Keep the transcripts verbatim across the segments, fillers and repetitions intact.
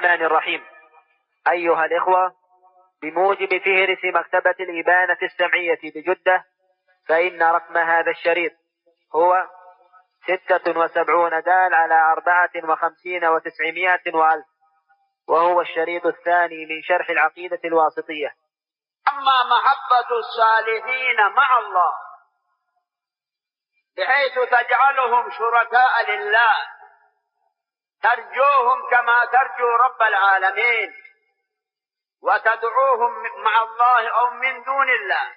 الرحمن الرحيم. أيها الإخوة، بموجب فهرس مكتبة الإبانة السمعية بجدة، فإن رقم هذا الشريط هو ستة وسبعون دال على أربعة وخمسين وتسعمائة وألف، وهو الشريط الثاني من شرح العقيدة الواسطية. أما محبة الصالحين مع الله بحيث تجعلهم شركاء لله، ترجوهم كما ترجو رب العالمين، وتدعوهم مع الله أو من دون الله،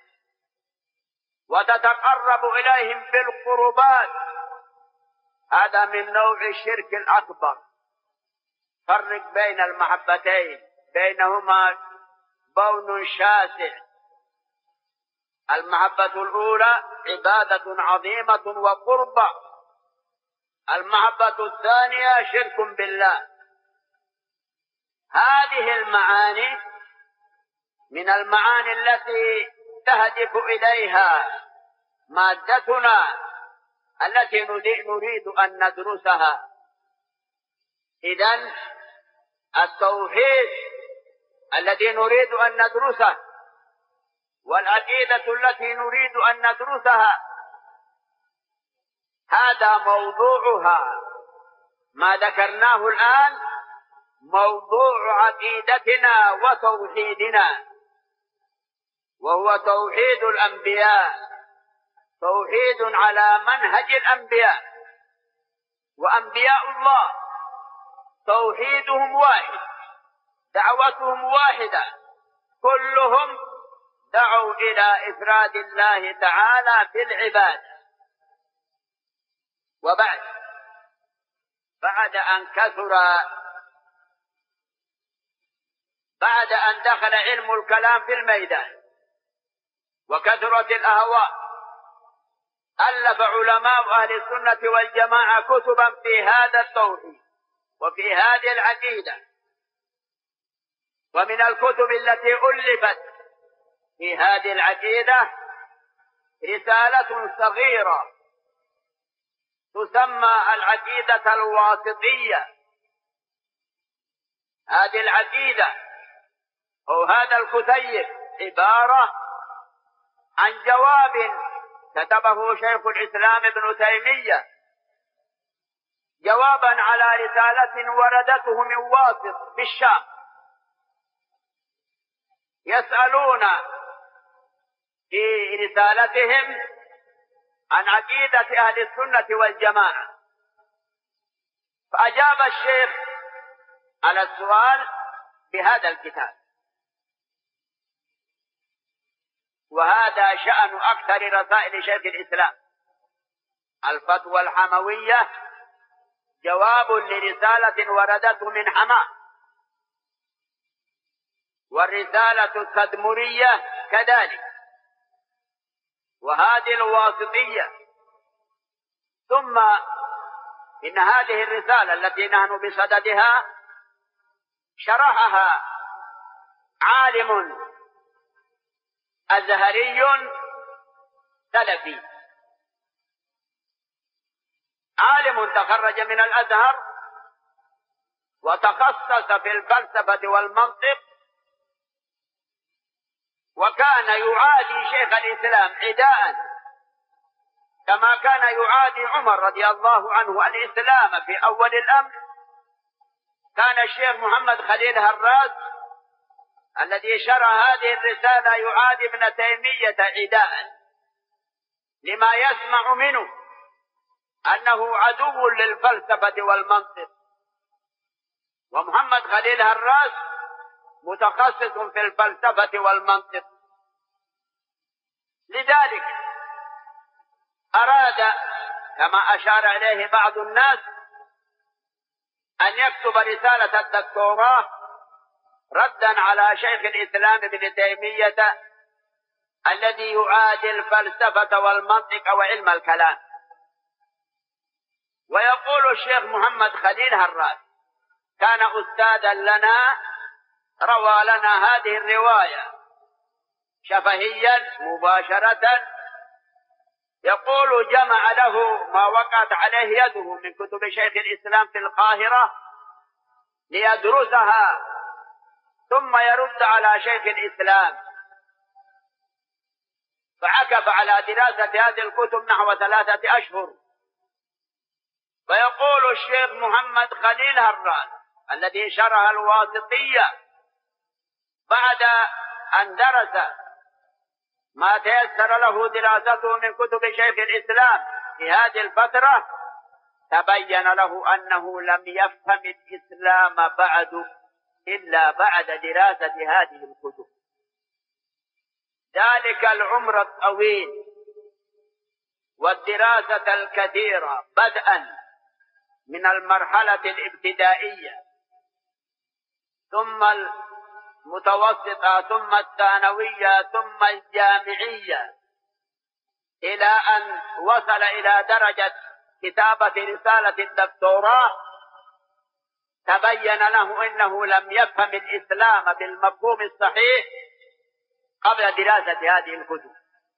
وتتقرب إليهم بالقربات، هذا من نوع الشرك الأكبر. فرق بين المحبتين، بينهما بون شاسع. المحبة الأولى عبادة عظيمة وقربة، المحبة الثانية شرك بالله. هذه المعاني من المعاني التي تهدف إليها مادتنا التي نريد أن ندرسها. إذن التوحيد الذي نريد أن ندرسه والعقيدة التي نريد أن ندرسها، هذا موضوعها. ما ذكرناه الآن موضوع عقيدتنا وتوحيدنا، وهو توحيد الأنبياء، توحيد على منهج الأنبياء. وأنبياء الله توحيدهم واحد، دعوتهم واحدة، كلهم دعوا إلى إفراد الله تعالى في العبادة. وبعد بعد أن كثر بعد أن دخل علم الكلام في الميدان وكثرت الأهواء، ألف علماء أهل السنة والجماعة كتبا في هذا التوحيد وفي هذه العقيدة. ومن الكتب التي ألفت في هذه العقيدة رسالة صغيرة تسمى العقيدة الواسطية. هذه العقيدة أو هذا الكتيب عبارة عن جواب كتبه شيخ الإسلام ابن تيمية، جوابا على رسالة وردته من واسط بالشام، يسألون في رسالتهم عن عقيدة أهل السنة والجماعة. فأجاب الشيخ على السؤال بهذا الكتاب. وهذا شأن أكثر رسائل شيخ الإسلام. الفتوى الحموية جواب لرسالة وردته من حماة، والرسالة التدمرية كذلك، وهذه الواسطية. ثم إن هذه الرسالة التي نحن بصددها شرحها عالم أزهري سلفي، عالم تخرج من الأزهر وتخصص في الفلسفة والمنطق، وكان يعادي شيخ الإسلام عداء كما كان يعادي عمر رضي الله عنه الإسلام في أول الأمر. كان الشيخ محمد خليل هراس الذي شرح هذه الرسالة يعادي ابن تيمية عداء لما يسمع منه أنه عدو للفلسفة والمنطق. ومحمد خليل هراس متخصص في الفلسفة والمنطق. لذلك أراد كما أشار إليه بعض الناس أن يكتب رسالة الدكتوراه ردا على شيخ الإسلام ابن تيمية الذي يعادي الفلسفة والمنطق وعلم الكلام. ويقول الشيخ محمد خليل هراس كان أستاذا لنا، روى لنا هذه الرواية شفهيا مباشرة. يقول جمع له ما وقعت عليه يده من كتب شيخ الإسلام في القاهرة ليدرسها ثم يرد على شيخ الإسلام، فعكف على دراسة هذه الكتب نحو ثلاثة أشهر. فيقول الشيخ محمد خليل هراس الذي شرح الواسطية بعد أن درس ما تيسر له دراسته من كتب شيخ الإسلام في هذه الفترة، تبين له أنه لم يفهم الإسلام بعد إلا بعد دراسة هذه الكتب. ذلك العمر الطويل والدراسة الكثيرة بدءا من المرحلة الابتدائية ثم المتوسطة ثم الثانوية ثم الجامعية إلى أن وصل إلى درجة كتابة رسالة الدكتوراه، تبين له أنه لم يفهم الإسلام بالمفهوم الصحيح قبل دراسة هذه الكتب.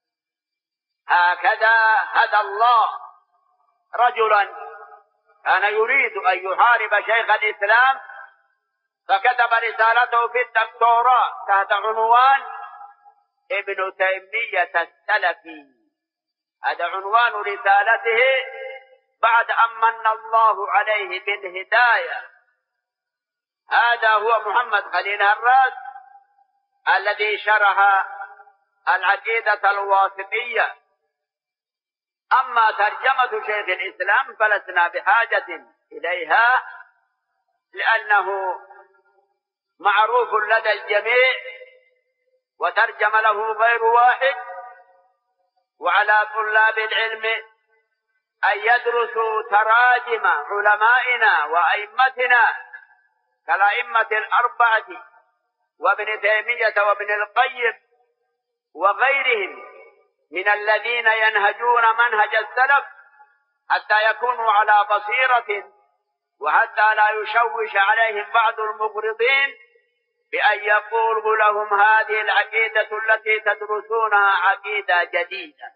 هكذا هدى الله رجلا كان يريد أن يحارب شيخ الإسلام، فكتب رسالته في الدكتوراه تحت عنوان ابن تيمية السلفي. هذا عنوان رسالته بعد أن من الله عليه بالهداية. هذا هو محمد خليل هراس الذي شرح العقيدة الواسطية. أما ترجمة شيخ الإسلام فلسنا بحاجة إليها، لأنه معروف لدى الجميع وترجم له غير واحد. وعلى طلاب العلم أن يدرسوا تراجم علمائنا وأئمتنا كالأئمة الأربعة وابن تيمية وابن القيم وغيرهم من الذين ينهجون منهج السلف حتى يكونوا على بصيرة، وحتى لا يشوش عليهم بعض المغرضين بأن يقولوا لهم هذه العقيدة التي تدرسونها عقيدة جديدة.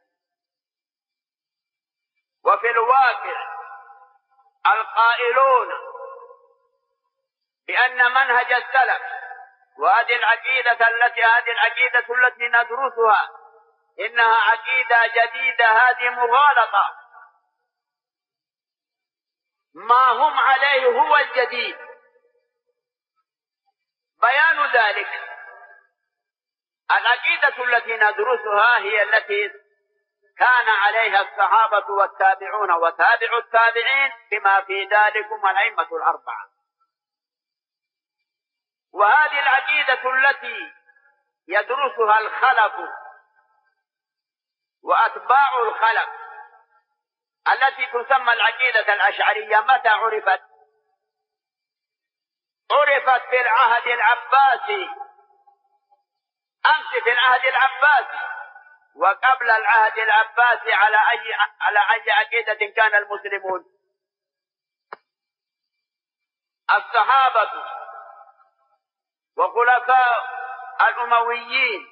وفي الواقع القائلون بأن منهج السلف وهذه العقيدة التي هذه العقيدة التي ندرسها إنها عقيدة جديدة، هذه مغالطة. ما هم عليه هو الجديد. بيان ذلك العقيدة التي ندرسها هي التي كان عليها الصحابة والتابعون وتابع التابعين بما في ذلكم الأئمة الأربعة. وهذه العقيدة التي يدرسها الخلف وأتباع الخلف التي تسمى العقيدة الأشعرية متى عرفت؟ عرفت في العهد العباسي، أمس في العهد العباسي. وقبل العهد العباسي على أي على أي عقيدة كان المسلمون؟ الصحابة وخلفاء الأمويين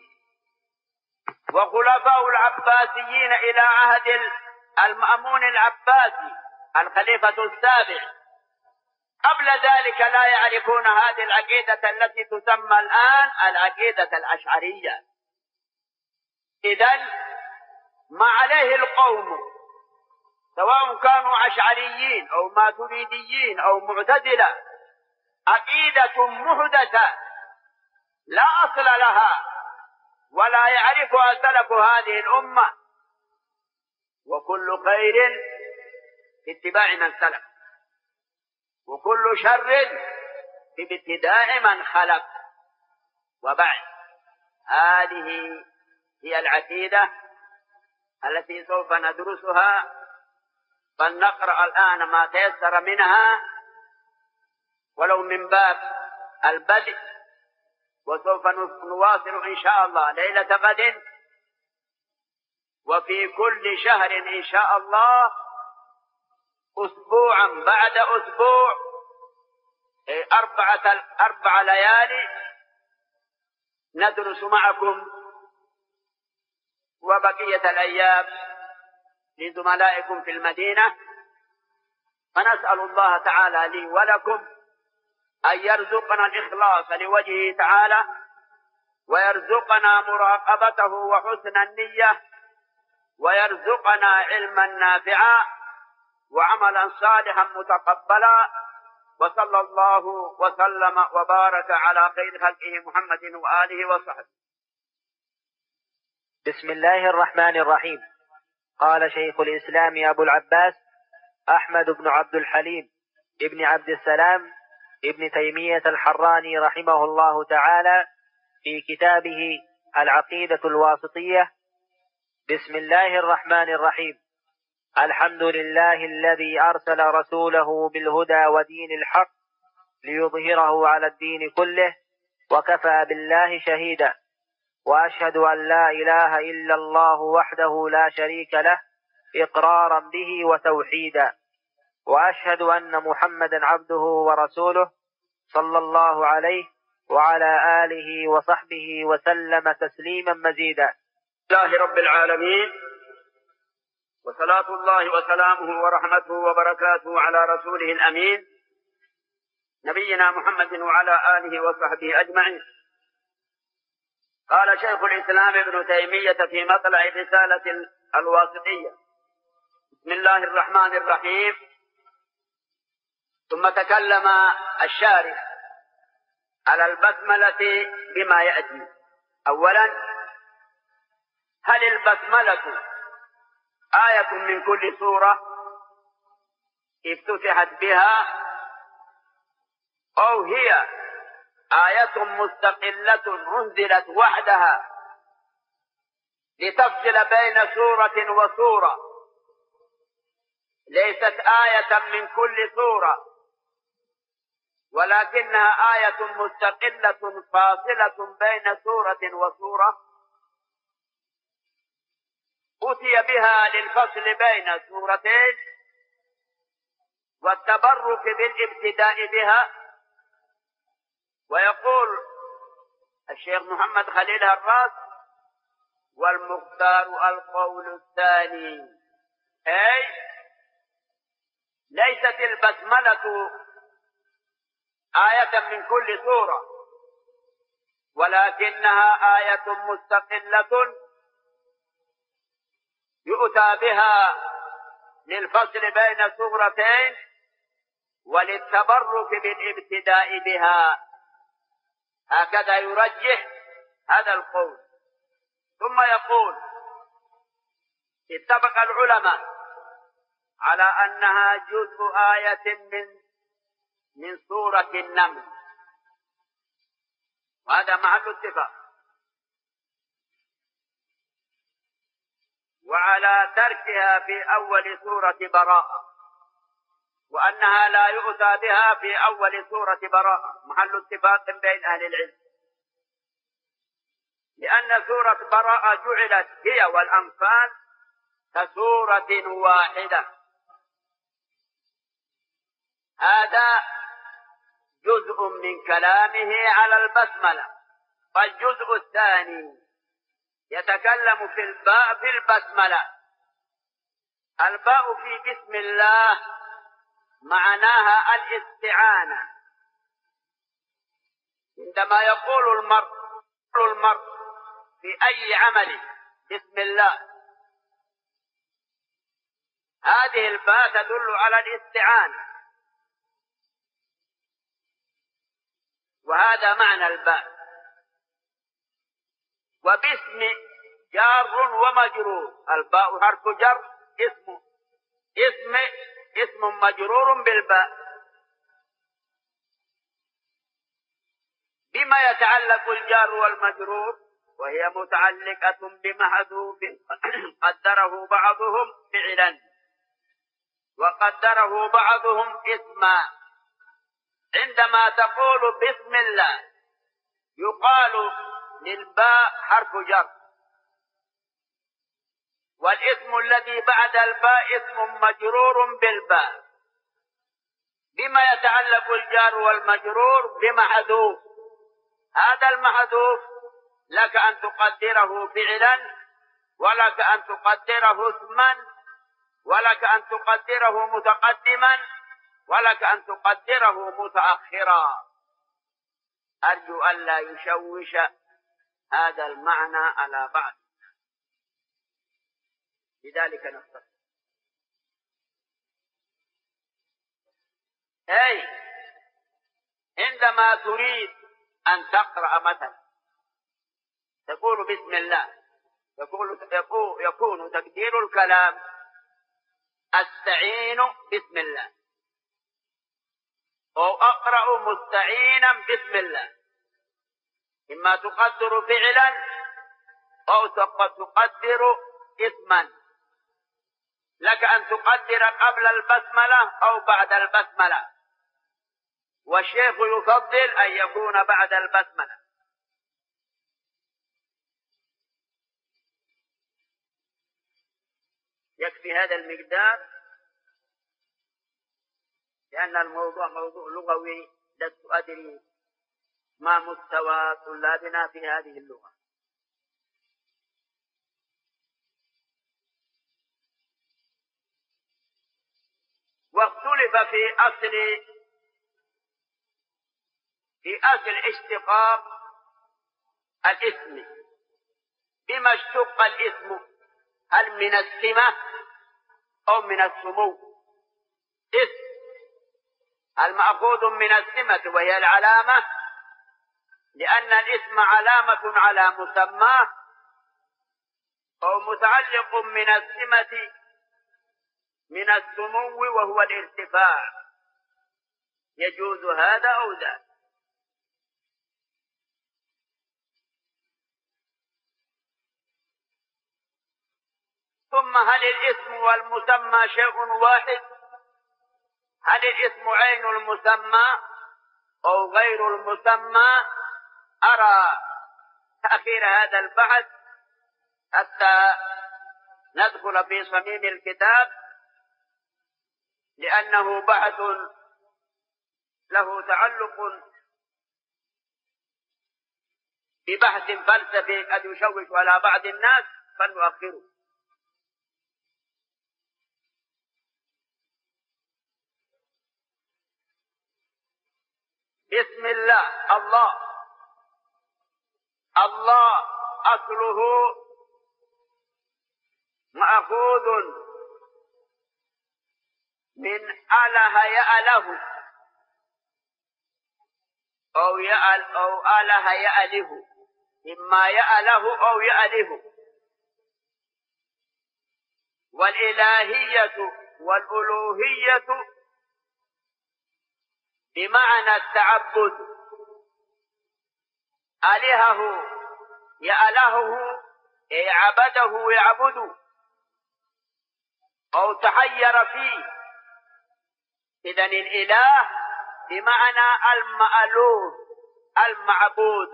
وخلفاء العباسيين إلى عهد المأمون العباسي الخليفة السابع. قبل ذلك لا يعرفون هذه العقيدة التي تسمى الآن العقيدة الأشعرية. إذن ما عليه القوم سواء كانوا أشعريين أو ماتريديين أو معتزلة عقيدة محدثة لا أصل لها ولا يعرفها سلف هذه الأمة. وكل خير في اتباع من سلف، وكل شر في ابتداع من خلف. وبعد، هذه هي العقيدة التي سوف ندرسها، فلنقرأ الآن ما تيسر منها ولو من باب البدء، وسوف نواصل إن شاء الله ليلة غد، وفي كل شهر إن شاء الله أسبوعا بعد أسبوع أربعة أربع ليالي ندرس معكم، وبقية الأيام لزملائكم في المدينة. فنسأل الله تعالى لي ولكم أن يرزقنا الإخلاص لوجهه تعالى، ويرزقنا مراقبته وحسن النية، ويرزقنا علما نافعا وعملا صالحا متقبلا. وصلى الله وسلم وبارك على خير خلقه محمد وآله وصحبه. بسم الله الرحمن الرحيم. قال شيخ الإسلام أبو العباس أحمد بن عبد الحليم ابن عبد السلام ابن تيمية الحراني رحمه الله تعالى في كتابه العقيدة الواسطية: بسم الله الرحمن الرحيم. الحمد لله الذي أرسل رسوله بالهدى ودين الحق ليظهره على الدين كله، وكفى بالله شهيدا. وأشهد أن لا إله إلا الله وحده لا شريك له إقرارا به وتوحيدا. وأشهد أن محمدا عبده ورسوله صلى الله عليه وعلى آله وصحبه وسلم تسليما مزيدا. الله رب العالمين، وصلاة الله وسلامه ورحمته وبركاته على رسوله الأمين نبينا محمد وعلى آله وصحبه أجمعين. قال شيخ الإسلام ابن تيمية في مطلع رسالة الواسطية: بسم الله الرحمن الرحيم. ثم تكلم الشارح على البسملة بما يأتي. أولا، هل البسملة آية من كل سورة افتتحت بها، أو هي آية مستقلة أنزلت وحدها لتفصل بين سورة وسورة، ليست آية من كل سورة ولكنها آية مستقلة فاصلة بين سورة وسورة، أتي بها للفصل بين سورتين والتبرك بالابتداء بها. ويقول الشيخ محمد خليل هراس: والمختار القول الثاني، أي ليست البسملة آية من كل سورة ولكنها آية مستقلة يؤتى بها للفصل بين سورتين وللتبرك بالابتداء بها. هكذا يرجح هذا القول. ثم يقول: اتفق العلماء على أنها جزء آية من من سورة النمل، وهذا محل اتفاق. وعلى تركها في أول سورة براءة، وأنها لا يؤتى بها في أول سورة براءة، محل اتفاق بين أهل العلم، لأن سورة براءة جعلت هي والأنفال كسورة واحدة. هذا جزء من كلامه على البسملة. فالجزء الثاني يتكلم في الباء في البسملة. الباء في بسم الله معناها الاستعانة. عندما يقول المرء المرء في أي عمل بسم الله، هذه الباء تدل على الاستعانة، وهذا معنى الباء. وباسم جار ومجرور، الباء حرف جر، اسم اسم اسم مجرور بالباء. بما يتعلق الجار والمجرور؟ وهي متعلقة بمحذوف قدره بعضهم فعلا وقدره بعضهم اسما. عندما تقول بسم الله يقال للباء حرف جر، والاسم الذي بعد الباء اسم مجرور بالباء. بما يتعلق الجار والمجرور؟ بمحذوف. هذا المحذوف لك أن تقدره فعلا، ولك أن تقدره اسما، ولك أن تقدره متقدما، ولك أن تقدره متأخرا. أرجو ألا يشوش هذا المعنى على بعض، لذلك نختصر. أي عندما تريد أن تقرأ مثلا تقول بسم الله، يقول يكون تقدير الكلام أستعين بسم الله، أو أقرأ مستعينا بسم الله. إما تقدر فعلا أو تقدر اسما، لك أن تقدر قبل البسملة أو بعد البسملة، والشيخ يفضل أن يكون بعد البسملة. يكفي هذا المقدار، لأن الموضوع موضوع لغوي لست أدري ما مستوى طلابنا في هذه اللغة. واختلف في أصل في أصل اشتقاق الاسم، بما اشتق الاسم، هل من السمة أو من السمو؟ اسم المأخوذ من السمة وهي العلامة، لأن الاسم علامة على مسماه، أو متعلق من السمة من السمو وهو الارتفاع، يجوز هذا أو ذاك. ثم هل الاسم والمسمى شيء واحد؟ هل الاسم عين المسمى أو غير المسمى؟ أرى تأخير هذا البحث حتى ندخل في صميم الكتاب، لأنه بحث له تعلق ببحث فلسفي قد يشوش على بعض الناس، فلنؤخره. بسم الله. الله الله أصله مأخوذ من أله يأله، أو يأل أو أله يأله، إما يأله أو يأله. والإلهية والألوهية بمعنى التعبد. ألهه يألهه أي عبده يعبد، أو تحير فيه. إذن الإله بمعنى المألوه المعبود،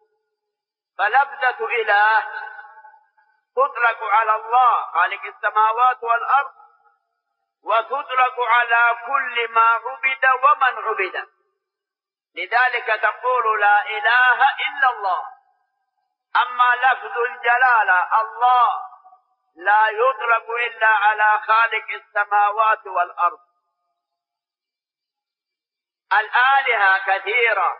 فلفظة إله تطلق على الله خالق السماوات والأرض، وتطلق على كل ما عبد ومن عبد. لذلك تقول لا إله إلا الله. أما لفظ الجلالة الله لا يطلق إلا على خالق السماوات والأرض. الآلهة كثيرة،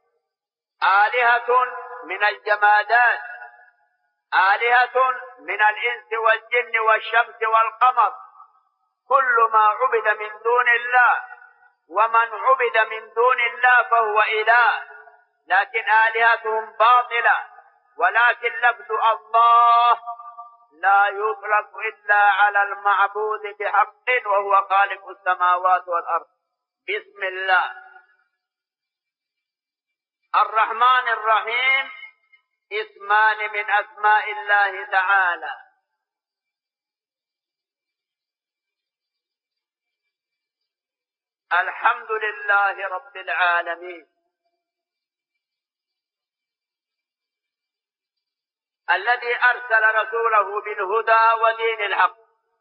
آلهة من الجمادات، آلهة من الإنس والجن والشمس والقمر، كل ما عبد من دون الله ومن عبد من دون الله فهو إله، لكن آلهتهم باطلة. ولكن لفظ الله لا يطلق إلا على المعبود بحق وهو خالق السماوات والأرض. بسم الله. الرحمن الرحيم اسمان من أسماء الله تعالى. الحمد لله رب العالمين الذي أرسل رسوله بالهدى ودين الحق.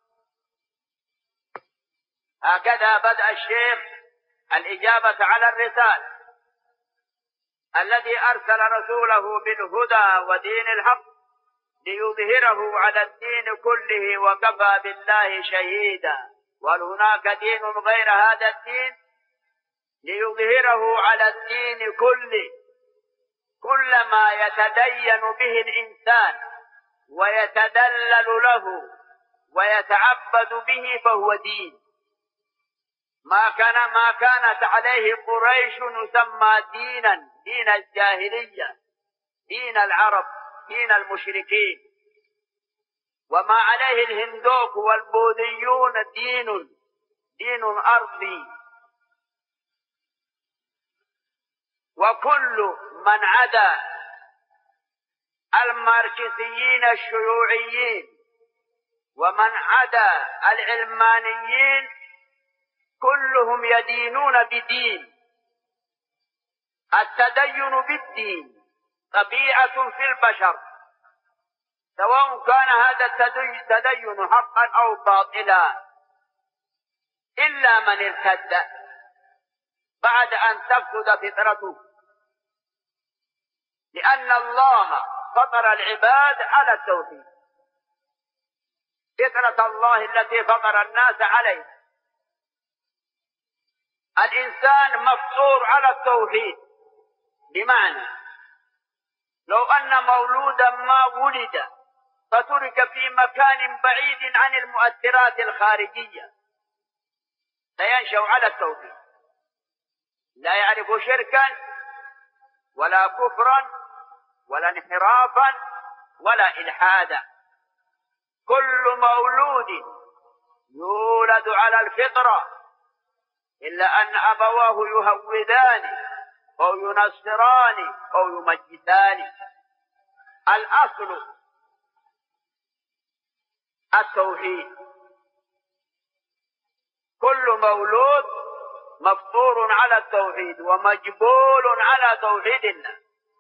هكذا بدأ الشيخ الإجابة على الرسالة. الذي أرسل رسوله بالهدى ودين الحق ليظهره على الدين كله وكفى بالله شهيدا. وهل هناك دين غير هذا الدين؟ ليظهره على الدين كله كل ما يتدين به الإنسان ويتدلل له ويتعبد به فهو دين. ما كان ما كانت عليه قريش يسمى دينا، دين الجاهلية، دين العرب، دين المشركين. وما عليه الهندوك والبوذيون دين دين أرضي. وكل من عدا الماركسيين الشيوعيين ومن عدا العلمانيين كلهم يدينون بدين. التدين بالدين طبيعة في البشر، سواء كان هذا التدين حقا أو باطلا، إلا من ارتد بعد أن تفسد فطرته، لأن الله فطر العباد على التوحيد، فطرة الله التي فطر الناس عليه. الإنسان مفطور على التوحيد، بمعنى لو أن مولودا ما ولد فترك في مكان بعيد عن المؤثرات الخارجية سينشأ على التوحيد، لا يعرف شركا ولا كفرا ولا انحرافا ولا إلحادا. كل مولود يولد على الفطرة، إلا أن أبواه يهودان أو ينصران أو يمجسان. الأصل التوحيد. كل مولود مفطور على التوحيد ومجبول على توحيد الله.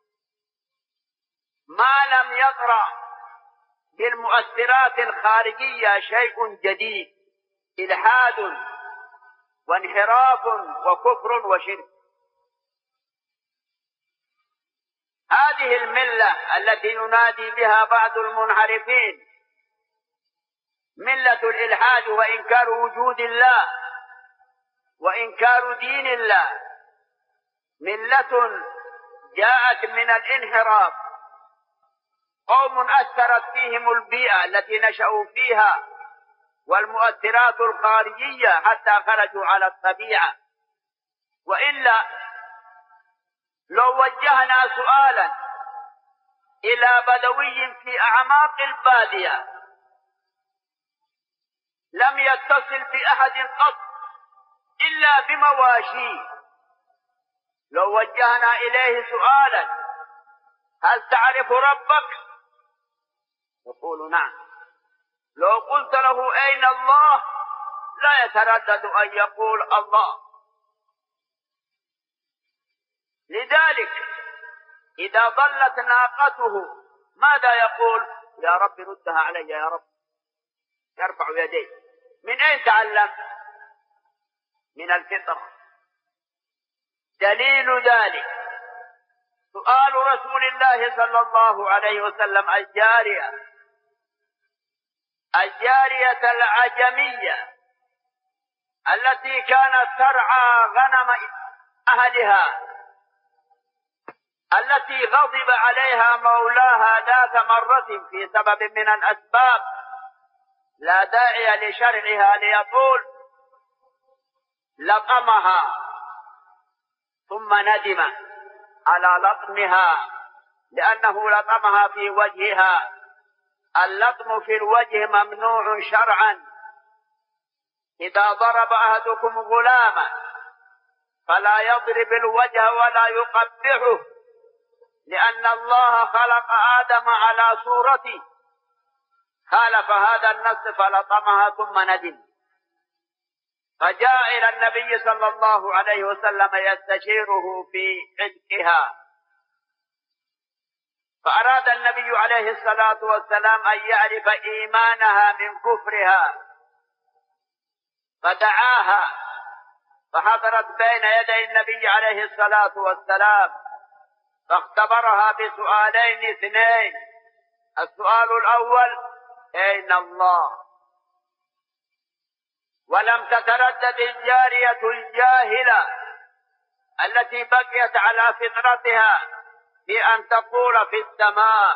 ما لم يطرأ بالمؤثرات الخارجية شيء جديد، إلحاد وانحراف وكفر وشرك. هذه الملة التي ينادي بها بعض المنحرفين ملة الإلحاد وإنكار وجود الله وإنكار دين الله، ملة جاءت من الانحراف. قوم أثرت فيهم البيئة التي نشأوا فيها والمؤثرات الخارجية حتى خرجوا على الطبيعة. وإلا لو وجهنا سؤالا إلى بدوي في أعماق البادية لم يتصل بأحد قط إلا بمواشيه، لو وجهنا إليه سؤالا هل تعرف ربك؟ يقول نعم. لو قلت له أين الله لا يتردد أن يقول الله. لذلك إذا ضلت ناقته ماذا يقول؟ يا رب ردها علي يا رب، يرفع يديه. من أين تعلم؟ من الفطرة. دليل ذلك سؤال رسول الله صلى الله عليه وسلم الجارية الجارية العجمية التي كانت ترعى غنم أهلها، التي غضب عليها مولاها ذات مرة في سبب من الأسباب لا داعي لشرعها ليقول، لطمها ثم ندم على لطمها لأنه لطمها في وجهها. اللطم في الوجه ممنوع شرعا. إذا ضرب أحدكم غلاما فلا يضرب الوجه ولا يقبحه، لأن الله خلق آدم على صورته، خالف هذا النص فلطمها ثم ندم. فجاء إلى النبي صلى الله عليه وسلم يستشيره في عتقها، فأراد النبي عليه الصلاة والسلام أن يعرف إيمانها من كفرها، فدعاها فحضرت بين يدي النبي عليه الصلاة والسلام، فاختبرها بسؤالين اثنين. السؤال الأول أين الله؟ ولم تتردد الجارية الجاهلة التي بقيت على فطرتها في أن تقول في السماء.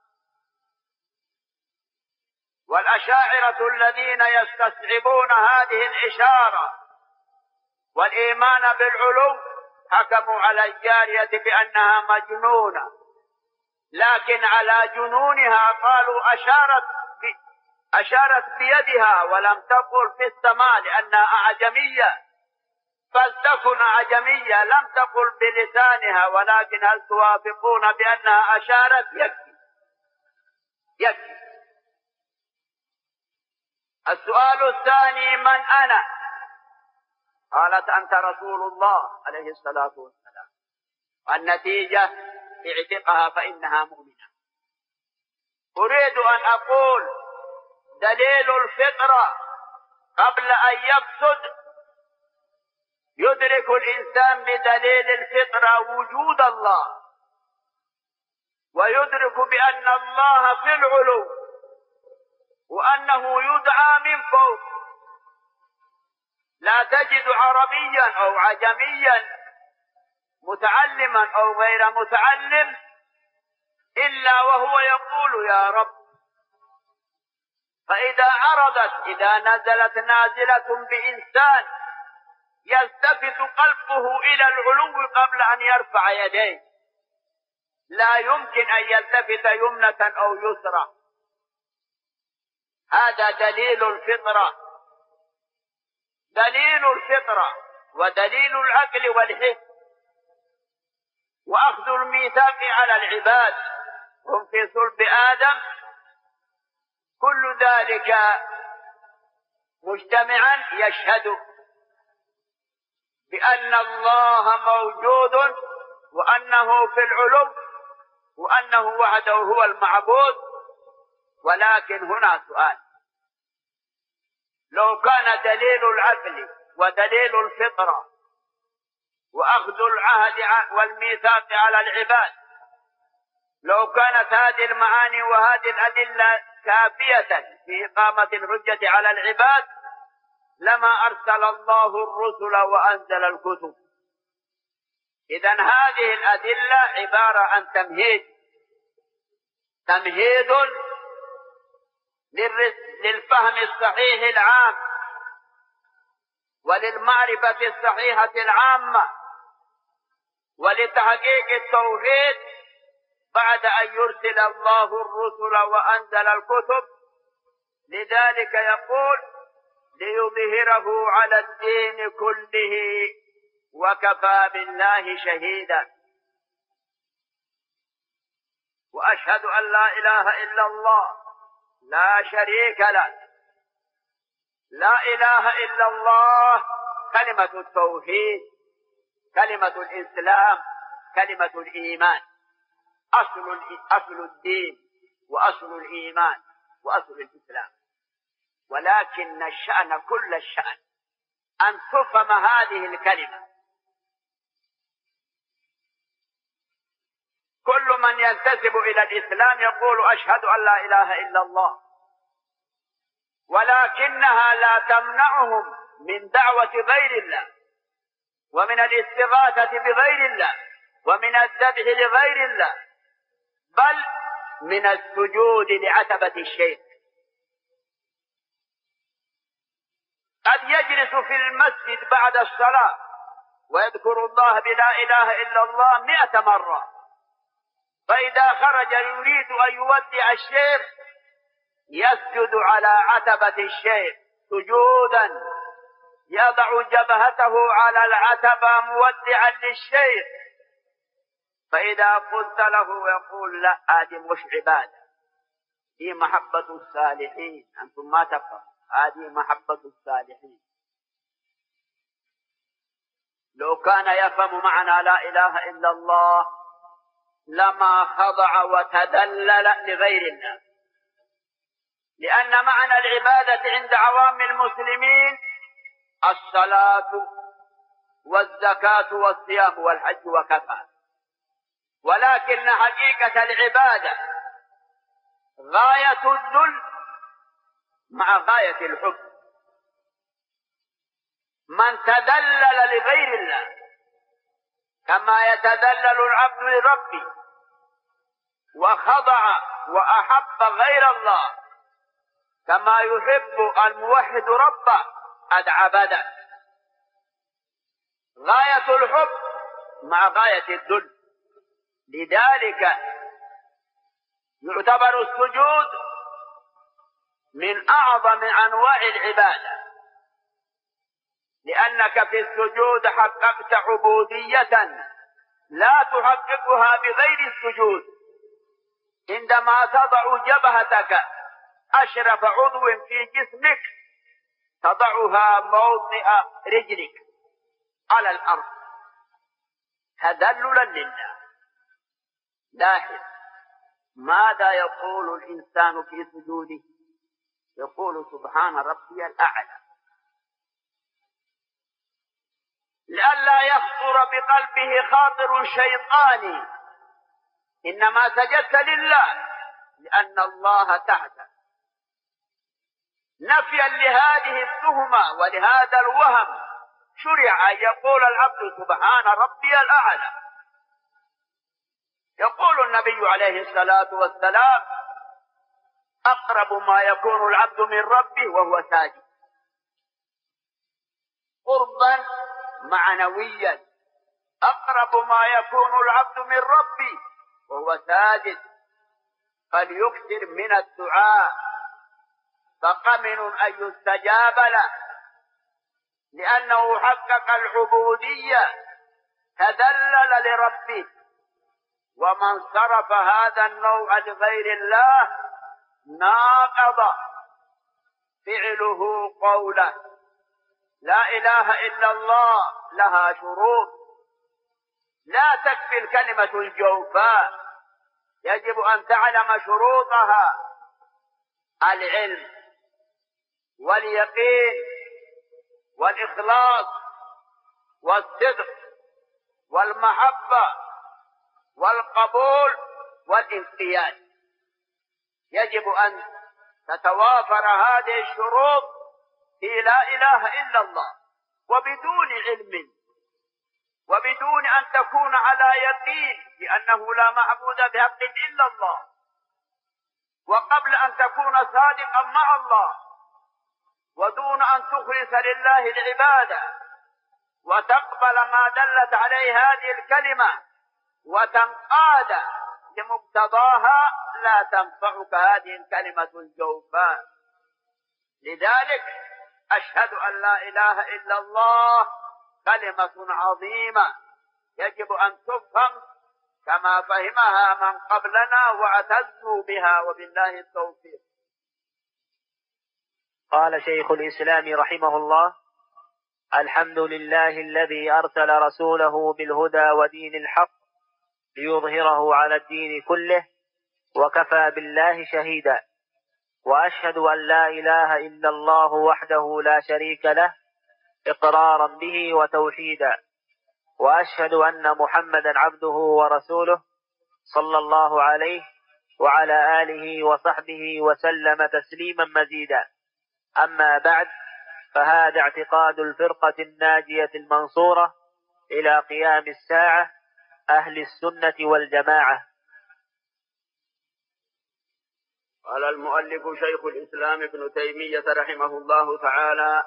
والأشاعرة الذين يستصعبون هذه الإشارة والإيمان بالعلو حكموا على الجارية بأنها مجنونة، لكن على جنونها قالوا أشارت أشارت بيدها ولم تقل في السماء لأنها أعجمية، فلتكن أعجمية لم تقل بلسانها، ولكن هل توافقون بأنها أشارت؟ يكفي يكفي. السؤال الثاني: من أنا؟ قالت: أنت رسول الله عليه الصلاة والسلام. النتيجة اعتقها فإنها مؤمنة. أريد أن أقول دليل الفطرة قبل أن يفسد. يدرك الإنسان بدليل الفطرة وجود الله، ويدرك بأن الله في العلو، وأنه يدعى من فوق. لا تجد عربيا أو عجميا متعلما أو غير متعلم إلا وهو يقول يا رب. فإذا عرضت إذا نزلت نازلة بإنسان يلتفت قلبه إلى العلو قبل أن يرفع يديه، لا يمكن أن يلتفت يمنة أو يسرى. هذا دليل الفطرة، دليل الفطرة ودليل العقل والحس. وأخذ الميثاق على العباد هم في صلب آدم، كل ذلك مجتمعا يشهد بأن الله موجود، وأنه في العلو، وأنه وحده هو المعبود. ولكن هنا سؤال: لو كان دليل العقل ودليل الفطرة وأخذ العهد والميثاق على العباد، لو كانت هذه المعاني وهذه الأدلة كافية في إقامة الحجة على العباد لما أرسل الله الرسل وأنزل الكتب. إذن هذه الأدلة عبارة عن تمهيد، تمهيد للفهم الصحيح العام وللمعرفة الصحيحة العامة ولتحقيق التوحيد بعد أن يرسل الله الرسل وأنزل الكتب. لذلك يقول: ليظهره على الدين كله وكفى بالله شهيدا. وأشهد أن لا إله إلا الله لا شريك له، لا إله إلا الله كلمة التوحيد، كلمة الإسلام، كلمة الإيمان، أصل أصل الدين وأصل الإيمان وأصل الإسلام. ولكن الشأن كل الشأن أن تفهم هذه الكلمة. كل من ينتسب إلى الإسلام يقول: أشهد أن لا إله إلا الله، ولكنها لا تمنعهم من دعوة غير الله، ومن الاستغاثة بغير الله، ومن الذبح لغير الله، بل من السجود لعتبة الشيخ. قد يجلس في المسجد بعد الصلاة ويذكر الله بلا إله إلا الله مئة مرة، فإذا خرج يريد أن يودع الشيخ يسجد على عتبة الشيخ سجودا، يضع جبهته على العتبة مودعا للشيخ. فإذا قلت له يقول: لا، هذه مش عبادة، هي محبة الصالحين، أنتم ما تفهم، هذه محبة الصالحين. لو كان يفهم معنى لا إله إلا الله لما خضع وتذلل لغير الله، لأن معنى العبادة عند عوام المسلمين الصلاة والزكاة والصيام والحج وكفى. ولكن حقيقة العبادة غاية الذل مع غاية الحب. من تذلل لغير الله كما يتذلل العبد لربه وخضع وأحب غير الله كما يحب الموحد ربه قد عبده. غاية الحب مع غاية الذل، لذلك يعتبر السجود من أعظم أنواع العبادة، لأنك في السجود حققت عبودية لا تحققها بغير السجود. عندما تضع جبهتك أشرف عضو في جسمك تضعها موطئ رجلك على الأرض تذللا لله. لاحظ ماذا يقول الإنسان في سجوده؟ يقول سبحان ربي الأعلى، لئلا يخطر بقلبه خاطر شيطاني، إنما سجدت لله لأن الله تحته، نفيا لهذه التهمة ولهذا الوهم شرع أن يقول العبد سبحان ربي الأعلى. يقول النبي عليه الصلاة والسلام أقرب ما يكون العبد من ربه وهو ساجد، قربا معنويا، أقرب ما يكون العبد من ربه وهو ساجد، فليكثر من الدعاء فقمن أن يستجاب له، لأنه حقق العبودية تذلل لربه. ومن صرف هذا النوع لغير الله ناقض فعله قوله. لا إله إلا الله لها شروط، لا تكفي الكلمة الجوفاء، يجب أن تعلم شروطها: العلم واليقين والإخلاص والصدق والمحبة والقبول والانقياد. يجب أن تتوافر هذه الشروط في لا إله إلا الله، وبدون علم وبدون أن تكون على يقين بأنه لا معبود بحق إلا الله، وقبل أن تكون صادقا مع الله، ودون أن تخلص لله العبادة وتقبل ما دلت عليه هذه الكلمة وتنقاد لمقتضاها، لا تنفعك هذه الكلمة الجوفاء. لذلك أشهد أن لا إله إلا الله كلمة عظيمة يجب أن تفهم كما فهمها من قبلنا واعتزوا بها، وبالله التوفيق. قال شيخ الإسلام رحمه الله: الحمد لله الذي أرسل رسوله بالهدى ودين الحق ليظهره على الدين كله، وكفى بالله شهيدا. وأشهد أن لا إله إلا الله وحده لا شريك له إقرارا به وتوحيدا. وأشهد أن محمدا عبده ورسوله صلى الله عليه وعلى آله وصحبه وسلم تسليما مزيدا. أما بعد، فهذا اعتقاد الفرقة الناجية المنصورة إلى قيام الساعة، أهل السنة والجماعة. قال المؤلف شيخ الإسلام ابن تيمية رحمه الله تعالى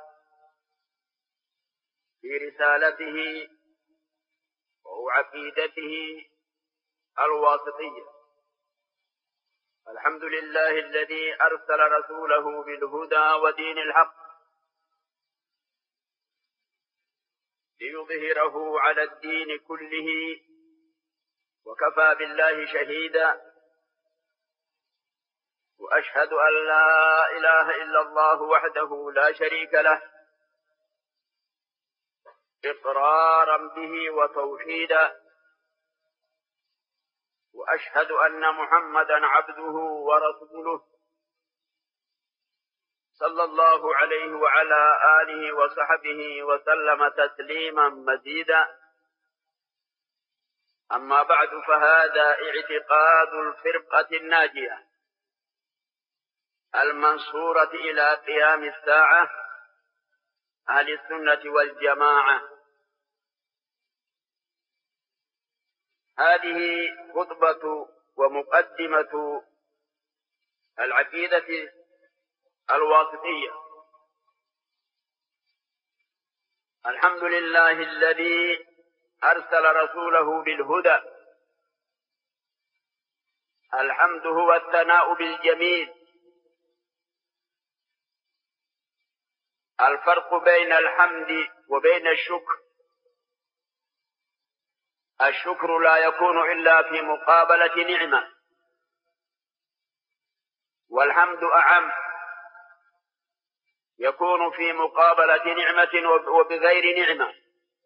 في رسالته وعقيدته الواسطية: الحمد لله الذي أرسل رسوله بالهدى ودين الحق ليظهره على الدين كله، وكفى بالله شهيدا. وأشهد أن لا إله إلا الله وحده لا شريك له إقرارا به وتوحيدا. وأشهد أن محمدا عبده ورسوله صلى الله عليه وعلى آله وصحبه وسلم تسليما مزيدا. أما بعد، فهذا اعتقاد الفرقة الناجية المنصورة إلى قيام الساعة، أهل السنة والجماعة. هذه خطبة ومقدمة العقيدة الواسطية. الحمد لله الذي أرسل رسوله بالهدى. الحمد هو الثناء بالجميل. الفرق بين الحمد وبين الشكر: الشكر لا يكون إلا في مقابلة نعمة، والحمد أعم، يكون في مقابلة نعمة وبغير نعمة.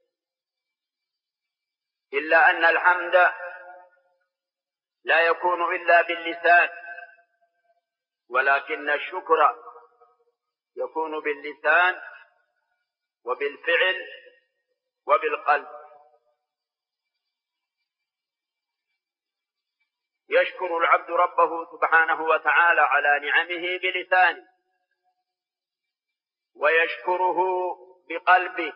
إلا أن الحمد لا يكون إلا باللسان، ولكن الشكر يكون باللسان وبالفعل وبالقلب. يشكر العبد ربه سبحانه وتعالى على نعمه بلسانه، ويشكره بقلبه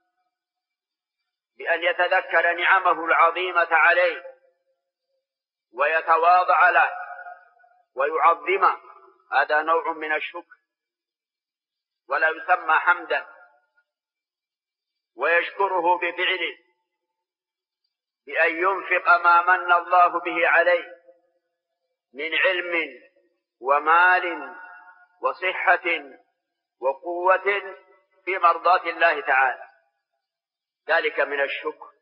بأن يتذكر نعمه العظيمة عليه ويتواضع له ويعظمه. هذا نوع من الشكر ولا يسمى حمدا. ويشكره بفعله بأن ينفق ما من الله به عليه من علم ومال وصحة وقوة في مرضاة الله تعالى. ذلك من الشكر.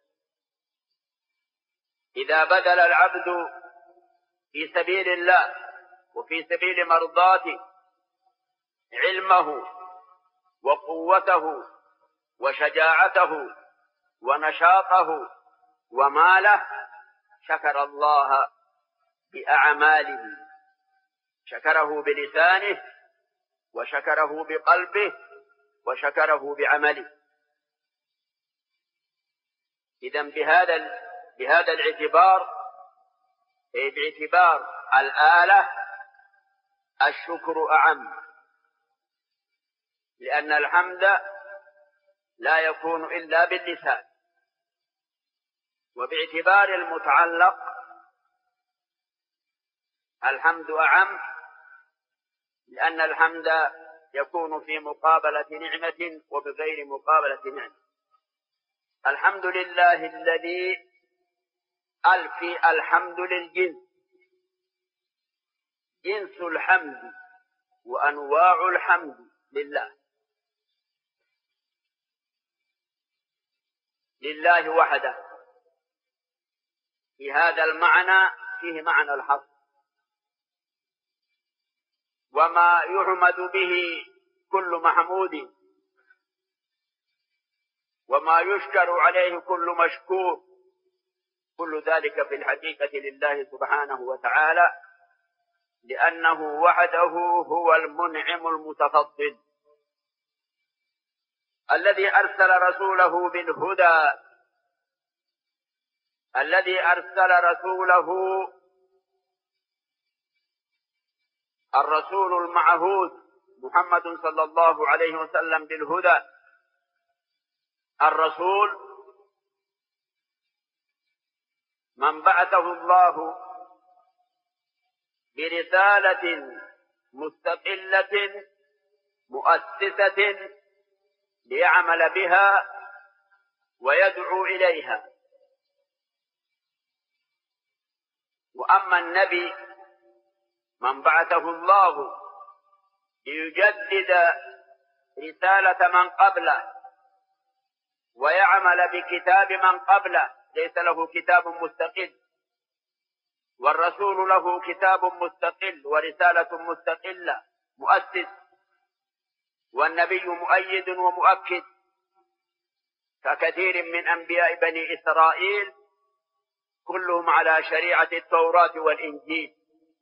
إذا بذل العبد في سبيل الله وفي سبيل مرضاته علمه وقوته وشجاعته ونشاطه وماله، شكر الله بأعماله، شكره بلسانه وشكره بقلبه وشكره بعمله. إذن بهذا بهذا الاعتبار، أي باعتبار الآلة، الشكر أعم، لأن الحمد لا يكون إلا باللسان. وباعتبار المتعلق الحمد أعم، لأن الحمد يكون في مقابلة نعمة وبغير مقابلة نعمة. الحمد لله الذي ألفي الحمد للجنس، جنس الحمد وأنواع الحمد لله، لله وحده. في هذا المعنى فيه معنى الحصر. وما يحمد به كل محمود، وما يشكر عليه كل مشكور، كل ذلك في الحقيقة لله سبحانه وتعالى، لأنه وحده هو المنعم المتفضل الذي أرسل رسوله بالهدى، الذي أرسل رسوله الرسول المعهود محمد صلى الله عليه وسلم بالهدى. الرسول من بعثه الله برسالة مستقلة مؤسسة ليعمل بها ويدعو إليها. وأما النبي من بعثه الله ليجدد رسالة من قبله ويعمل بكتاب من قبله، ليس له كتاب مستقل، والرسول له كتاب مستقل ورسالة مستقلة مؤسس، والنبي مؤيد ومؤكد ككثير من أنبياء بني إسرائيل كلهم على شريعة التوراة والإنجيل،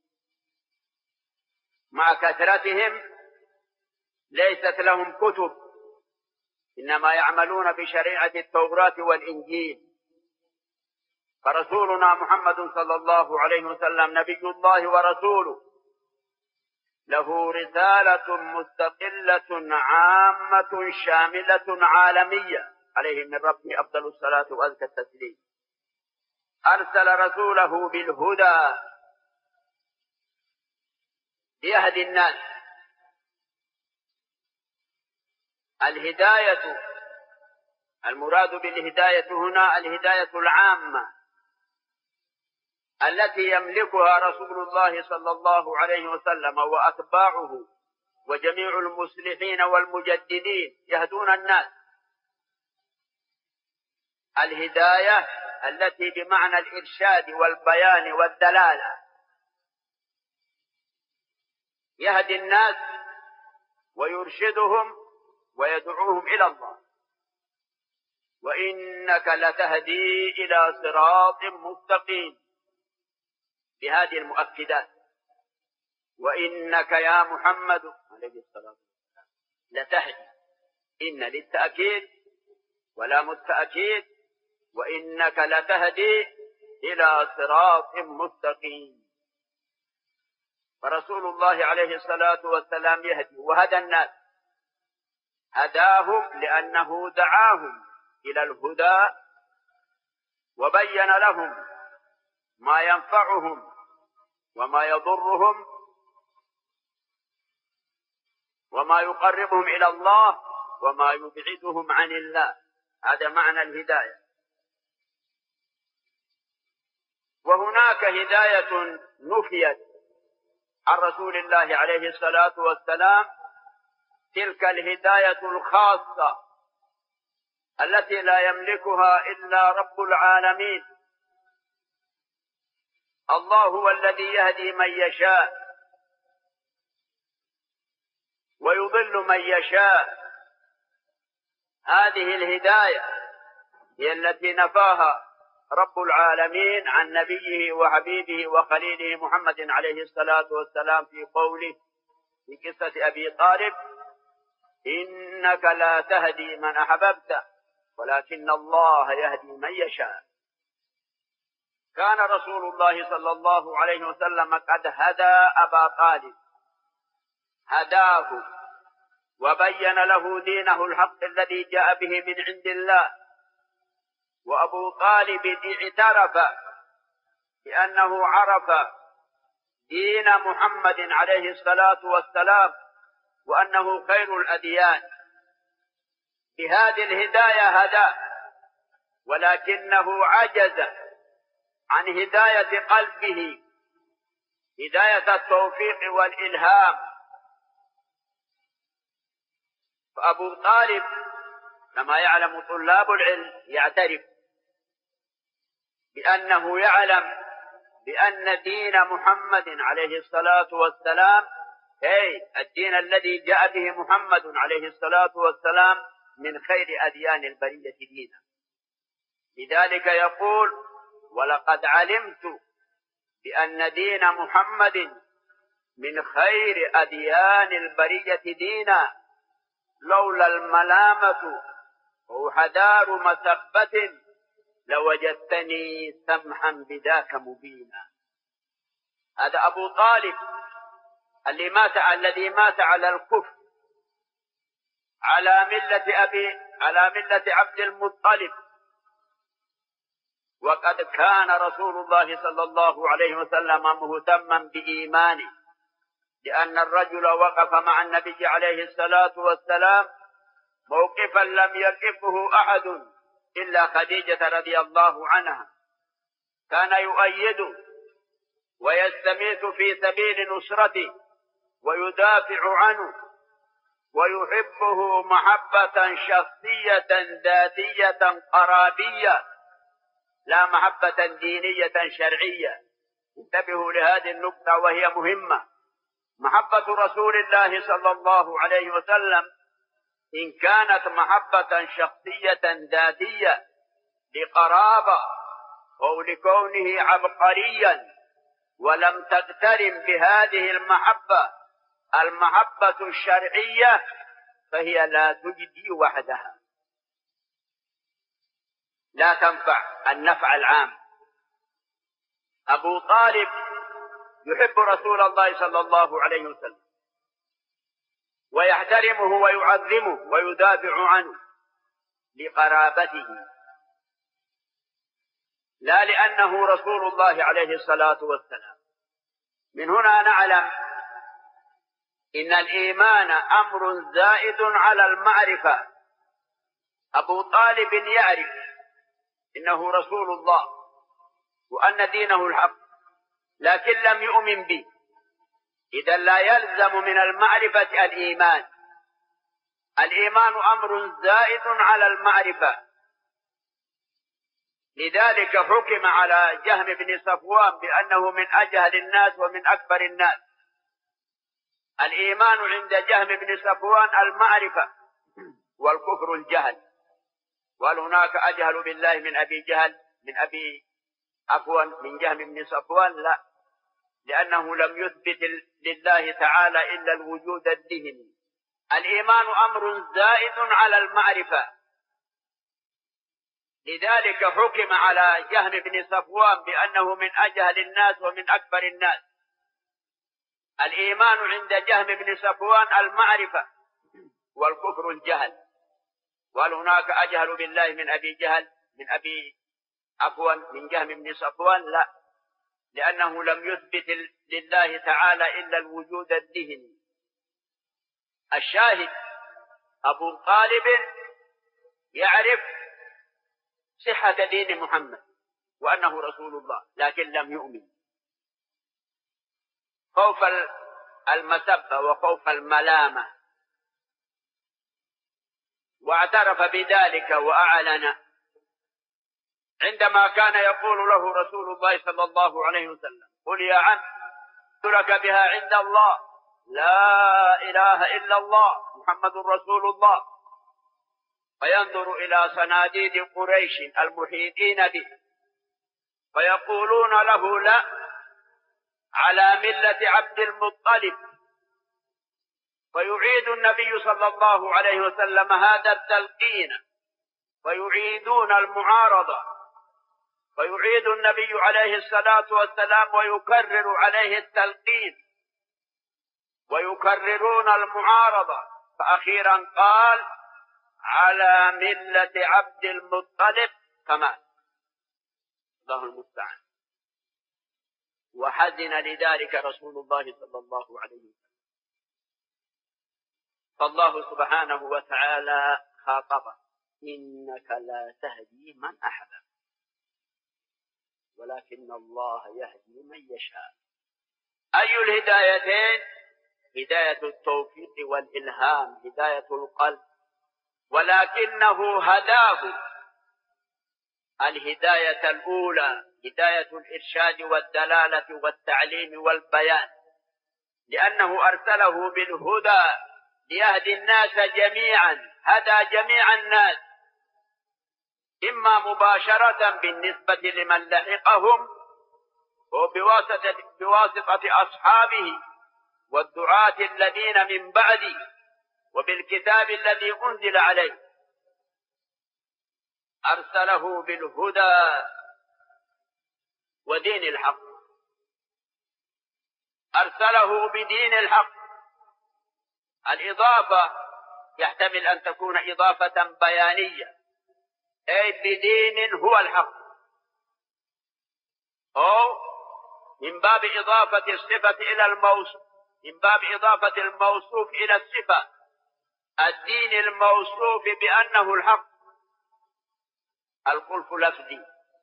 مع كثرتهم ليست لهم كتب، إنما يعملون بشريعة التوراة والإنجيل. فرسولنا محمد صلى الله عليه وسلم نبي الله ورسوله، له رسالة مستقلة عامة شاملة عالمية، عليه من ربه أفضل الصلاة وأزكى التسليم. أرسل رسوله بالهدى ليهدي الناس. الهداية المراد بالهداية هنا الهداية العامة التي يملكها رسول الله صلى الله عليه وسلم وأتباعه وجميع المصلحين والمجددين يهدون الناس. الهداية التي بمعنى الإرشاد والبيان والدلالة، يهدي الناس ويرشدهم ويدعوهم إلى الله. وإنك لتهدي إلى صراط مستقيم بهذه المؤكدات. وإنك يا محمد عليه الصلاة والسلام لتهدي، إن للتأكيد ولام التأكيد، وإنك لتهدي إلى صراط مستقيم. فرسول الله عليه الصلاة والسلام يهدي وهدى الناس، هداهم لأنه دعاهم إلى الهدى وبين لهم ما ينفعهم وما يضرهم وما يقربهم إلى الله وما يبعدهم عن الله. هذا معنى الهداية. وهناك هداية نفيت عن رسول الله عليه الصلاة والسلام، تلك الهداية الخاصة التي لا يملكها إلا رب العالمين. الله هو الذي يهدي من يشاء ويضل من يشاء. هذه الهداية هي التي نفاها رب العالمين عن نبيه وحبيبه وخليله محمد عليه الصلاة والسلام في قوله في قصة أبي طالب: إنك لا تهدي من أحببت ولكن الله يهدي من يشاء. كان رسول الله صلى الله عليه وسلم قد هدى أبا طالب، هداه وبين له دينه الحق الذي جاء به من عند الله. وأبو طالب اعترف بأنه عرف دين محمد عليه الصلاة والسلام وأنه خير الأديان. بهذه الهداية هداه، ولكنه عجز عن هداية قلبه، هداية التوفيق والإلهام. فأبو طالب كما يعلم طلاب العلم يعترف بأنه يعلم بأن دين محمد عليه الصلاة والسلام، أي الدين الذي جاء به محمد عليه الصلاة والسلام، من خير أديان البرية دينا. لذلك يقول: ولقد علمت بأن دين محمد من خير أديان البرية دينا، لولا الملامة وحذار مسبة لوجدتني سمحا بذاك مبينا. هذا أبو طالب الذي مات الذي مات على الكفر، على ملة أبي على ملة عبد المطلب. وقد كان رسول الله صلى الله عليه وسلم مهتما بإيمانه، لأن الرجل وقف مع النبي عليه الصلاة والسلام موقفا لم يقفه أحد إلا خديجة رضي الله عنها. كان يؤيده ويستميت في سبيل نصرته ويدافع عنه ويحبه محبة شخصية ذاتية قرابية، لا محبة دينية شرعية. انتبهوا لهذه النقطة وهي مهمة. محبة رسول الله صلى الله عليه وسلم إن كانت محبة شخصية ذاتية لقرابة أو لكونه عبقريا ولم تقترن بهذه المحبة المحبة الشرعية، فهي لا تجدي وحدها، لا تنفع النفع العام. أبو طالب يحب رسول الله صلى الله عليه وسلم ويحترمه ويعظمه ويدافع عنه لقرابته، لا لأنه رسول الله عليه الصلاة والسلام. من هنا نعلم إن الإيمان أمر زائد على المعرفة. أبو طالب يعرف إنه رسول الله وأن دينه الحق، لكن لم يؤمن به. إذا لا يلزم من المعرفة الإيمان. الإيمان أمر زائد على المعرفة. لذلك حكم على جهم بن صفوان بأنه من أجهل الناس ومن أكبر الناس. الإيمان عند جهم بن صفوان المعرفة، والكفر الجهل. وهل هناك أجهل بالله من أبي جهل من أبي عفوا من جهم بن صفوان؟ لا، لأنه لم يثبت لله تعالى إلا الوجود الذهني. الإيمان أمر زائد على المعرفة. لذلك حكم على جهم بن صفوان بأنه من أجهل الناس ومن أكبر الناس. الإيمان عند جهم بن صفوان المعرفة، والكفر الجهل. وهل هناك أجهل بالله من أبي جهل من أبي عفوا من جهم بن صفوان؟ لا، لأنه لم يثبت لله تعالى إلا الوجود الذهني. الشاهد أبو طالب يعرف صحة دين محمد وأنه رسول الله، لكن لم يؤمن، خوف المسبة وخوف الملامة، واعترف بذلك وأعلن عندما كان يقول له رسول الله صلى الله عليه وسلم: قل يا عم لك بها عند الله لا إله إلا الله محمد رسول الله. فينظر إلى صناديد قريش المحيطين به فيقولون له: لا، على ملة عبد المطلب. فيعيد النبي صلى الله عليه وسلم هذا التلقين، فيعيدون المعارضة، فيعيد النبي عليه الصلاة والسلام ويكرر عليه التلقين، ويكررون المعارضة. فأخيرا قال: على ملة عبد المطلب كمان. الله المستعان. وحزن لذلك رسول الله صلى الله عليه وسلم. فالله سبحانه وتعالى خاطبه: إنك لا تهدي من أحببت ولكن الله يهدي من يشاء. أي الهدايتين؟ هداية التوفيق والإلهام، هداية القلب، ولكنه هداه الهداية الأولى، هداية الإرشاد والدلالة والتعليم والبيان، لأنه أرسله بالهدى ليهدي الناس جميعا، هدى جميع الناس، إما مباشرة بالنسبة لمن لحقهم وبواسطة بواسطة أصحابه والدعاة الذين من بعده وبالكتاب الذي أنزل عليه. أرسله بالهدى ودين الحق، أرسله بدين الحق. الإضافة يحتمل أن تكون إضافة بيانية، أي بدين هو الحق، أو من باب إضافة الصفة إلى الموصوف، من باب إضافة الموصوف إلى الصفة، الدين الموصوف بأنه الحق. الخلف لفظي.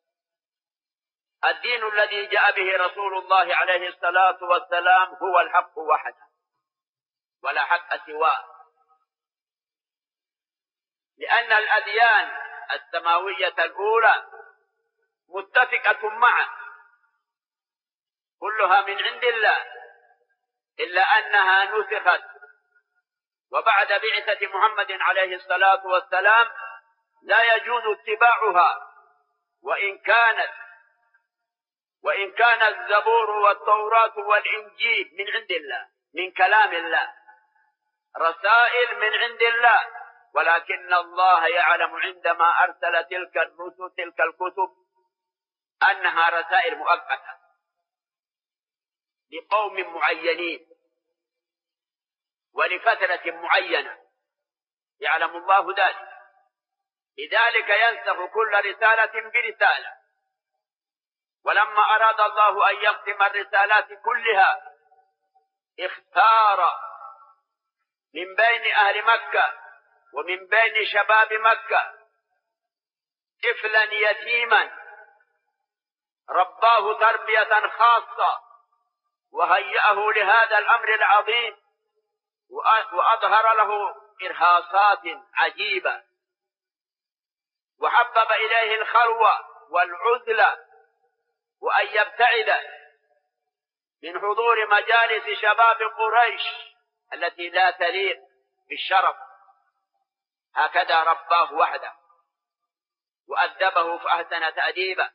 الدين الذي جاء به رسول الله عليه الصلاة والسلام هو الحق وحده، ولا حق سواه، لأن الأديان السماوية الأولى متفقة معه، كلها من عند الله، إلا أنها نسخت، وبعد بعثة محمد عليه الصلاة والسلام لا يجوز اتباعها، وإن كانت وإن كان الزبور والتوراة والإنجيل من عند الله، من كلام الله، رسائل من عند الله، ولكن الله يعلم عندما أرسل تلك الرسل تلك الكتب أنها رسائل مؤقتة لقوم معينين ولفترة معينة، يعلم الله ذلك. لذلك ينسخ كل رسالة برسالة. ولما أراد الله أن يختم الرسالات كلها اختار من بين أهل مكة ومن بين شباب مكة طفلا يتيما رباه تربية خاصة وهيأه لهذا الأمر العظيم وأظهر له إرهاصات عجيبة وحبب إليه الخلوة والعزلة وأن يبتعد من حضور مجالس شباب قريش التي لا تليق بالشرف. هكذا رباه وحده وأدبه فأحسن تأديبه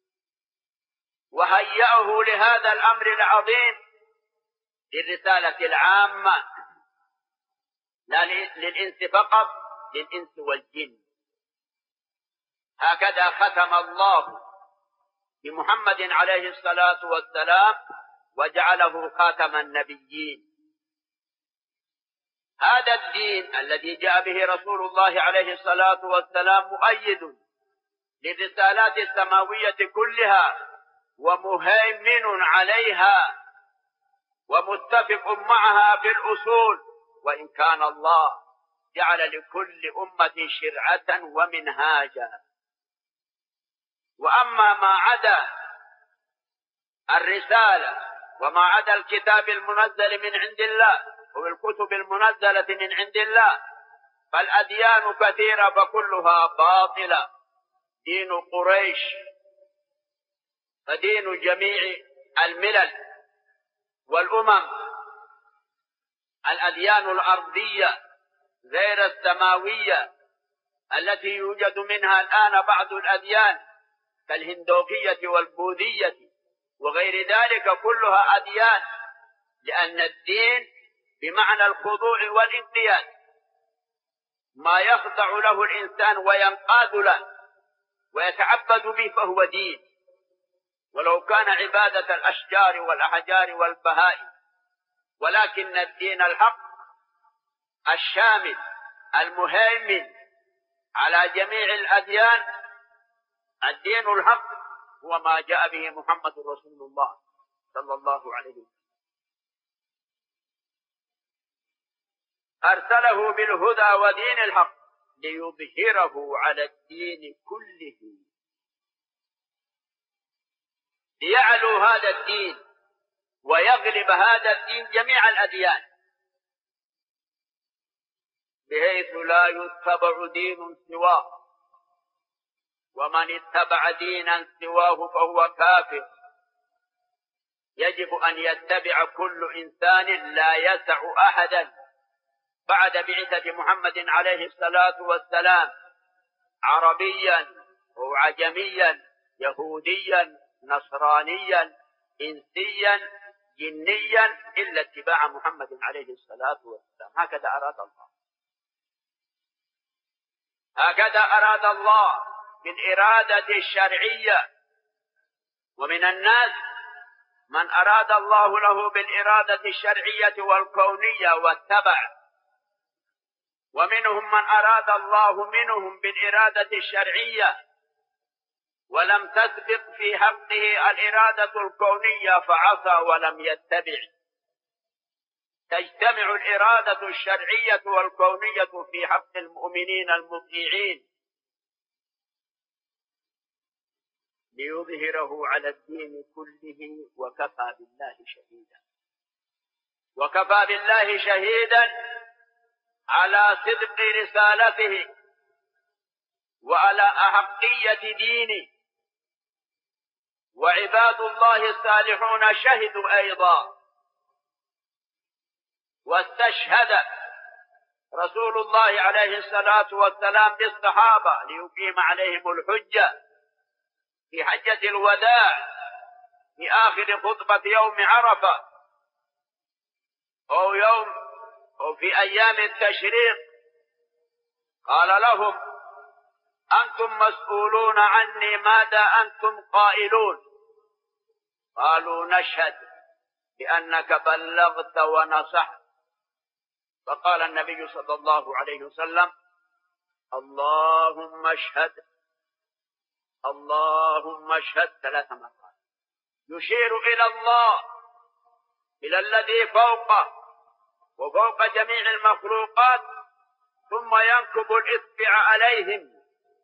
وهيأه لهذا الأمر العظيم للرسالة العامة لا للإنس فقط، للإنس والجن. هكذا ختم الله بمحمد عليه الصلاة والسلام وجعله خاتم النبيين. هذا الدين الذي جاء به رسول الله عليه الصلاة والسلام مؤيد للرسالات السماوية كلها ومهيمن عليها ومتفق معها في الأصول، وإن كان الله جعل لكل أمة شرعة ومنهاجا. وأما ما عدا الرسالة وما عدا الكتاب المنزل من عند الله والكتب المنزلة من عند الله فالأديان كثيرة فكلها باطلة. دين قريش فدين جميع الملل والأمم، الأديان الأرضية غير السماوية التي يوجد منها الآن بعض الأديان كالهندوكية والبوذية وغير ذلك كلها أديان، لأن الدين بمعنى الخضوع والانقياد، ما يخضع له الإنسان وينقاد له ويتعبد به فهو دين، ولو كان عبادة الأشجار والأحجار والبهائم. ولكن الدين الحق الشامل المهيمن على جميع الأديان، الدين الحق هو ما جاء به محمد رسول الله صلى الله عليه وسلم، أرسله بالهدى ودين الحق ليظهره على الدين كله، ليعلو هذا الدين ويغلب هذا الدين جميع الأديان، بحيث لا يتبع دين سواه، ومن اتبع دينا سواه فهو كافر. يجب أن يتبع كل إنسان، لا يسع أحدا بعد بعثة محمد عليه الصلاة والسلام عربيا أو عجميا يهوديا نصرانيا إنسيا جنيا إلا اتباع محمد عليه الصلاة والسلام. هكذا أراد الله، هكذا أراد الله بالإرادة الشرعية. ومن الناس من أراد الله له بالإرادة الشرعية والكونية واتبع، ومنهم من أراد الله منهم بالإرادة الشرعية ولم تسبق في حقه الإرادة الكونية فعصى ولم يتبع. تجتمع الإرادة الشرعية والكونية في حق المؤمنين المطيعين ليظهره على الدين كله، وكفى بالله شهيدا. وكفى بالله شهيدا على صدق رسالته وعلى أحقية دينه. وعباد الله الصالحون شهدوا أيضا، واستشهد رسول الله عليه الصلاة والسلام بالصحابة ليقيم عليهم الحجة في حجة الوداع في آخر خطبة يوم عرفة أو يوم أو في أيام التشريق. قال لهم: أنتم مسؤولون عني، ماذا أنتم قائلون؟ قالوا: نشهد بأنك بلغت ونصحت. فقال النبي صلى الله عليه وسلم: اللهم اشهد اللهم اشهد ثلاث مرات، يشير إلى الله، إلى الذي فوقه وفوق جميع المخلوقات، ثم ينكب الإصبع عليهم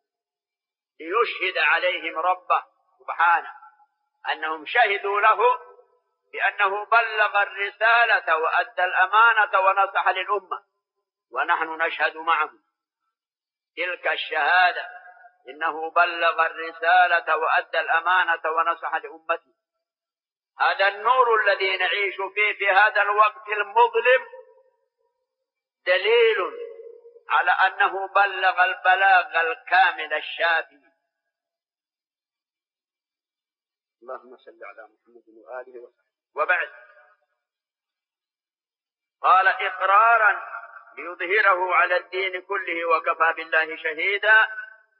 ليشهد عليهم ربه سبحانه أنهم شهدوا له بأنه بلغ الرسالة وأدى الأمانة ونصح للأمة، ونحن نشهد معه تلك الشهادة إنه بلغ الرسالة وأدى الأمانة ونصح لأمته. هذا النور الذي نعيش فيه في هذا الوقت المظلم دليل على أنه بلغ البلاغ الكامل الشافي. اللهم صل على محمد وآله وصحبه. وبعد، قال إقرارا ليظهره على الدين كله وكفى بالله شهيدا،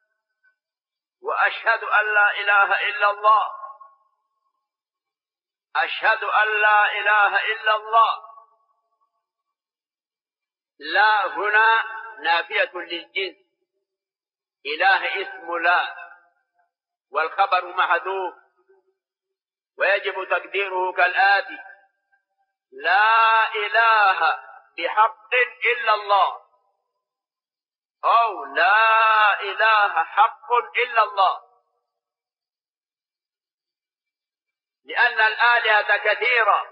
وأشهد أن لا إله إلا الله، أشهد أن لا إله إلا الله. لا هنا نافية للجنس، إله اسم لا، والخبر محذوف، ويجب تقديره كالآتي: لا إله بحق إلا الله، أو لا إله حق إلا الله، لأن الآلهة كثيرة،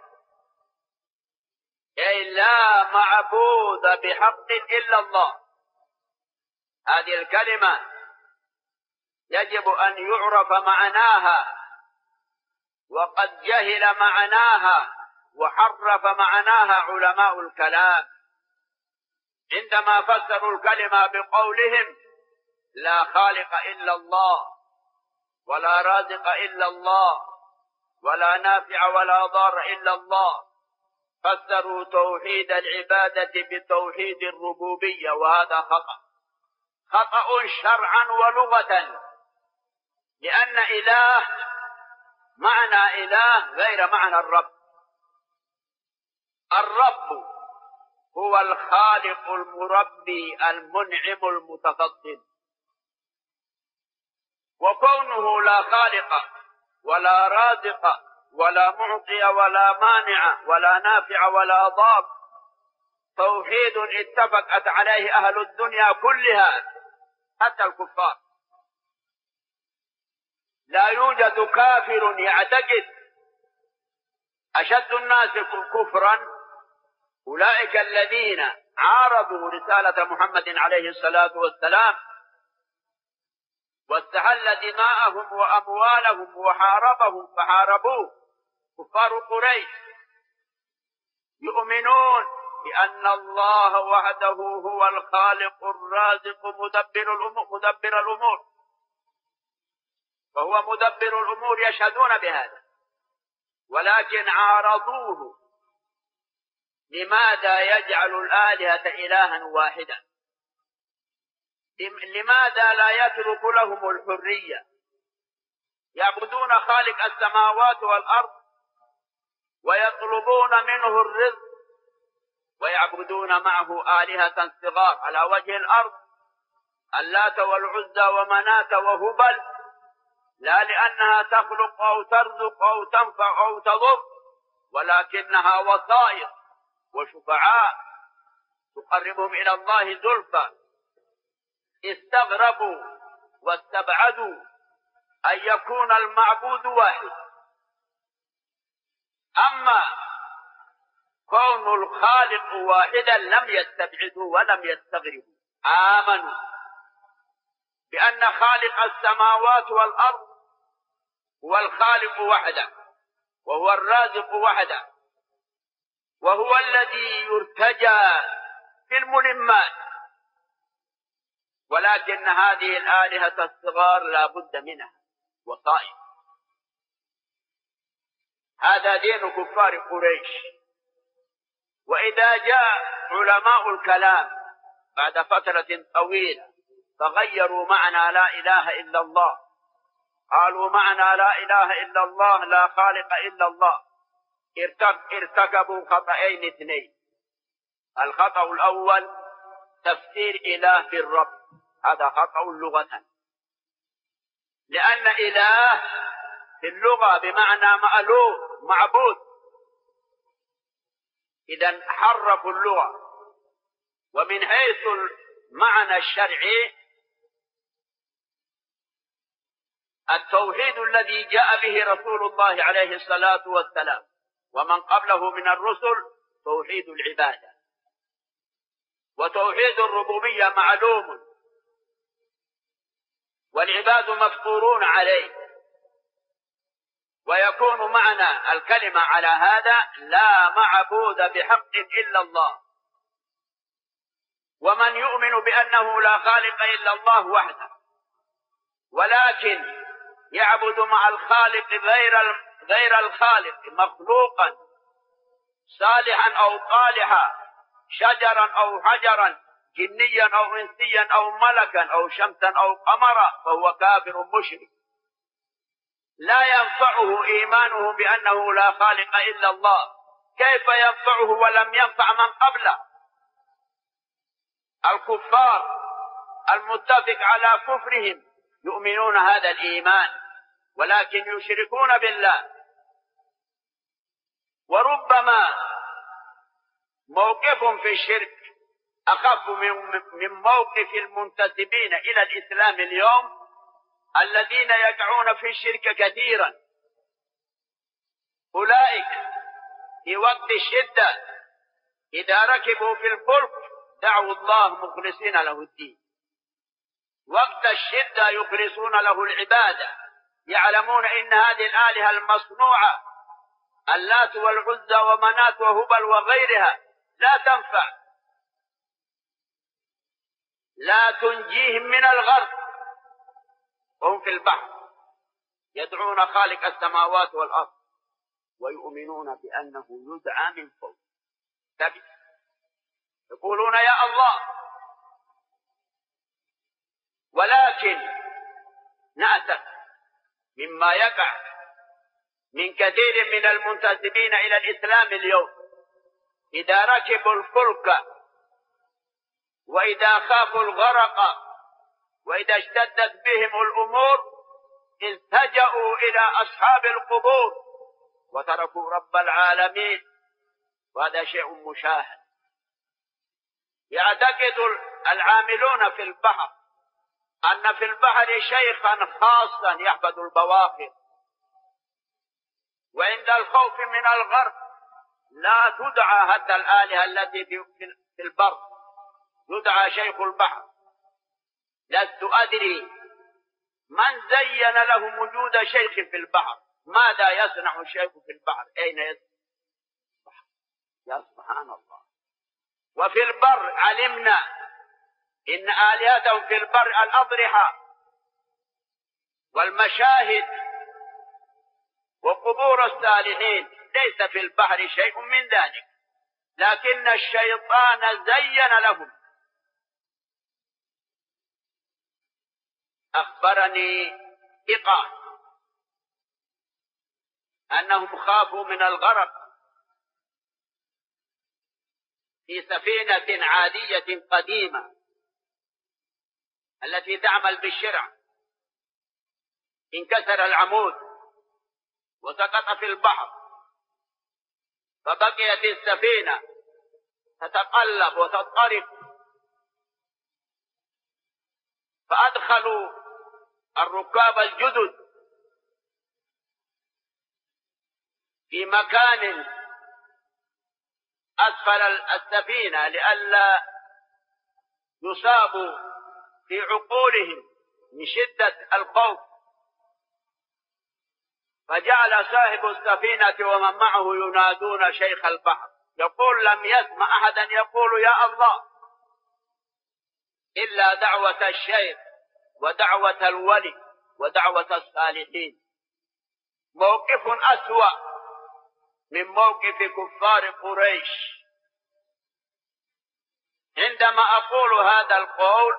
أي لا معبود بحق إلا الله. هذه الكلمة يجب أن يعرف معناها، وقد جهل معناها وحرف معناها علماء الكلام عندما فسروا الكلمة بقولهم لا خالق إلا الله، ولا رازق إلا الله، ولا نافع ولا ضار إلا الله. فسروا توحيد العبادة بتوحيد الربوبية، وهذا خطأ، خطأ شرعا ولغة، لأن إله معنى إله غير معنى الرب. الرب هو الخالق المربي المنعم المتفضل، وكونه لا خالق ولا رازق ولا معطي ولا مانع ولا نافع ولا ضار توحيد اتفقت عليه أهل الدنيا كلها حتى الكفار. لا يوجد كافر يعتقد. أشد الناس كفرا أولئك الذين عارضوا رسالة محمد عليه الصلاة والسلام، واستحل دماءهم وأموالهم وحاربهم فحاربوه. كفار قريش يؤمنون بأن الله وحده هو الخالق الرازق مدبر الأمور, مدبر الأمور وهو مدبر الأمور، يشهدون بهذا، ولكن عارضوه. لماذا يجعل الآلهة إلها واحدا؟ لماذا لا يترك لهم الحرية؟ يعبدون خالق السماوات والأرض ويطلبون منه الرزق، ويعبدون معه آلهة صغار على وجه الأرض، اللات والعزى ومناة وهبل، لا لأنها تخلق أو ترزق أو تنفع أو تضر، ولكنها وسائط وشفعاء تقربهم إلى الله زلفى. استغربوا واستبعدوا أن يكون المعبود واحد. أما كون الخالق واحدا لم يستبعدوا ولم يستغربوا، آمنوا بأن خالق السماوات والأرض هو الخالق وحده، وهو الرازق وحده، وهو الذي يرتجى في الملمات. ولكن هذه الآلهة الصغار لا بد منها وصائب. هذا دين كفار قريش. وإذا جاء علماء الكلام بعد فترة طويلة فغيروا معنى لا إله إلا الله، قالوا معنى لا إله إلا الله لا خالق إلا الله، ارتكبوا خطأين اثنين. الخطأ الأول تفسير إله في الرب، هذا خطأ لغة، لأن إله في اللغة بمعنى مألوه معبود، إذن حرفوا اللغة. ومن حيث المعنى الشرعي التوحيد الذي جاء به رسول الله عليه الصلاة والسلام ومن قبله من الرسل توحيد العبادة، وتوحيد الربوبية معلوم، والعباد مفطورون عليه. ويكون معنى الكلمة على هذا: لا معبود بحق إلا الله. ومن يؤمن بأنه لا خالق إلا الله وحده، ولكن يعبد مع الخالق غير غير الخالق مخلوقا صالحا أو طالحا، شجرا أو حجرا، جنيا أو إنسيا أو ملكا أو شمسا أو قمرا، فهو كافر مشرك. لا ينفعه إيمانه بأنه لا خالق إلا الله. كيف ينفعه ولم ينفع من قبله؟ الكفار المتفق على كفرهم يؤمنون هذا الإيمان، ولكن يشركون بالله. وربما موقفهم في الشرك أخف من موقف المنتسبين إلى الإسلام اليوم الذين يقعون في الشرك كثيرا. أولئك في وقت الشدة إذا ركبوا في الفلك دعوا الله مخلصين له الدين. وقت الشدة يخلصون له العبادة، يعلمون إن هذه الآلهة المصنوعة اللات والعزى ومنات وهبل وغيرها لا تنفع، لا تنجيهم من الغرق. وهم في البحر يدعون خالق السماوات والأرض ويؤمنون بأنه يدعى من فوق. يقولون يا الله. ولكن نأسف مما يقع من كثير من المنتسبين إلى الإسلام اليوم، إذا ركبوا الفلك وإذا خافوا الغرق وإذا اشتدت بهم الأمور التجأوا إلى أصحاب القبور وتركوا رب العالمين. وهذا شيء مشاهد. يعتقد العاملون في البحر أن في البحر شيخا خاصا يحفظ البواخر، وعند الخوف من الغرق لا تدعى حتى الآلهة التي في البر، يدعى شيخ البحر. لست أدري من زين لهم وجود شيخ في البحر. ماذا يصنع الشيخ في البحر؟ أين يصنع؟ يا سبحان الله. وفي البر علمنا إن آلهتهم في البر الأضرحة والمشاهد وقبور الصالحين، ليس في البحر شيء من ذلك، لكن الشيطان زين لهم. أخبرني ثقة أنهم خافوا من الغرق في سفينة عادية قديمة التي تعمل بالشرع. انكسر العمود وسقط في البحر، فبقيت السفينة تتقلب وتضطرب، فأدخلوا الركاب الجدد في مكان أسفل السفينة لئلا يصابوا في عقولهم من شدة الخوف. فجعل صاحب السفينة ومن معه ينادون شيخ البحر، يقول لم يسمع أحدا يقول يا الله إلا دعوة الشيخ ودعوة الولي ودعوة الصالحين. موقف أسوأ من موقف كفار قريش. عندما أقول هذا القول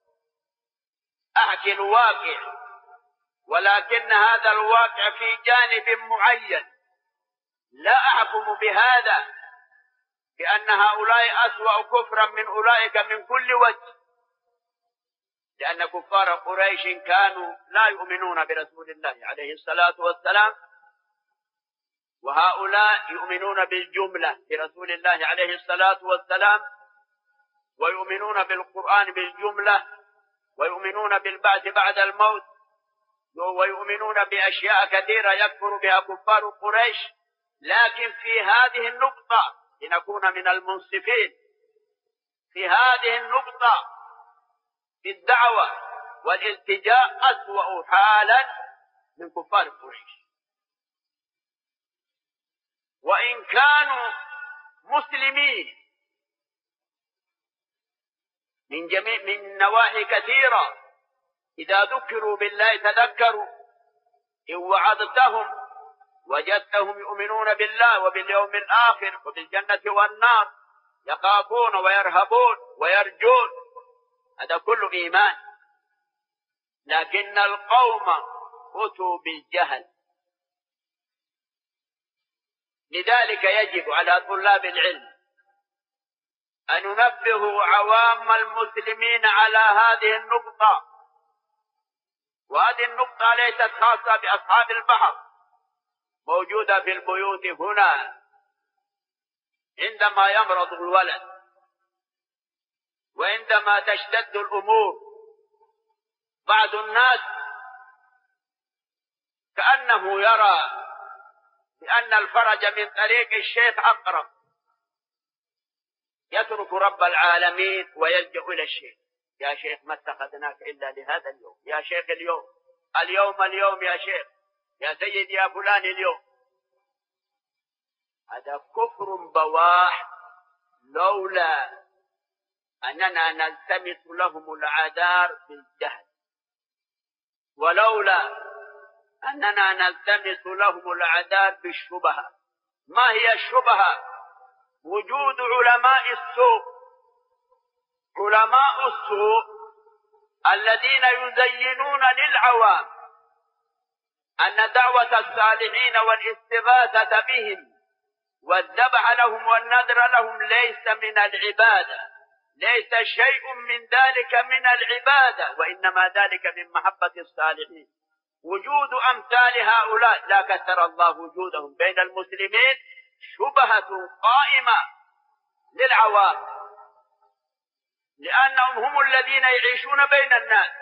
أحكي الواقع، ولكن هذا الواقع في جانب معين، لا أحكم بهذا بأن هؤلاء أسوأ كفرا من أولئك من كل وجه، لأن كفار قريش كانوا لا يؤمنون برسول الله عليه الصلاة والسلام، وهؤلاء يؤمنون بالجملة برسول الله عليه الصلاة والسلام، ويؤمنون بالقرآن بالجملة، ويؤمنون بالبعث بعد الموت، ويؤمنون بأشياء كثيرة يكفر بها كفار قريش. لكن في هذه النقطة لنكون من المنصفين، في هذه النقطة في الدعوة والالتجاء أسوأ حالا من كفار قريش، وإن كانوا مسلمين من جميع من نواحي كثيرة. إذا ذكروا بالله تذكروا، إن وعظتهم وجدتهم يؤمنون بالله وباليوم الآخر وبالجنة والنار، يخافون ويرهبون ويرجون، هذا كله إيمان. لكن القوم أتوا بالجهل. لذلك يجب على طلاب العلم أن ينبهوا عوام المسلمين على هذه النقطة. وهذه النقطة ليست خاصة بأصحاب البحر، موجودة في البيوت هنا. عندما يمرض الولد وعندما تشتد الأمور، بعض الناس كأنه يرى بأن الفرج من طريق الشيخ أقرب، يترك رب العالمين ويلجأ إلى الشيخ. يا شيخ ما اتخذناك إلا لهذا اليوم، يا شيخ اليوم اليوم اليوم يا شيخ، يا سيد يا فلان اليوم. هذا كفر بواح، لولا أننا نلتمس لهم العذار بالجهل، ولولا أننا نلتمس لهم العذار بالشبهة. ما هي الشبهة؟ وجود علماء السوء، علماء السوء الذين يزينون للعوام أن دعوة الصالحين والاستغاثة بهم والذبح لهم والنذر لهم ليس من العبادة، ليس شيء من ذلك من العبادة، وإنما ذلك من محبة الصالحين. وجود أمثال هؤلاء لا كثر الله وجودهم بين المسلمين شبهة قائمة للعوام، لأنهم هم الذين يعيشون بين الناس،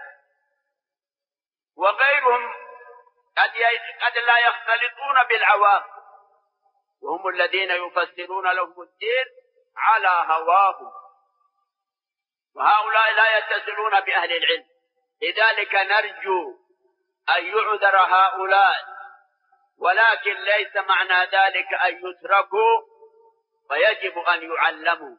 وغيرهم قد لا يختلطون بالعوام، وهم الذين يفسرون لهم الدين على هواهم، وهؤلاء لا يتصلون بأهل العلم. لذلك نرجو أن يعذر هؤلاء، ولكن ليس معنى ذلك أن يتركوا، فيجب أن يعلموا.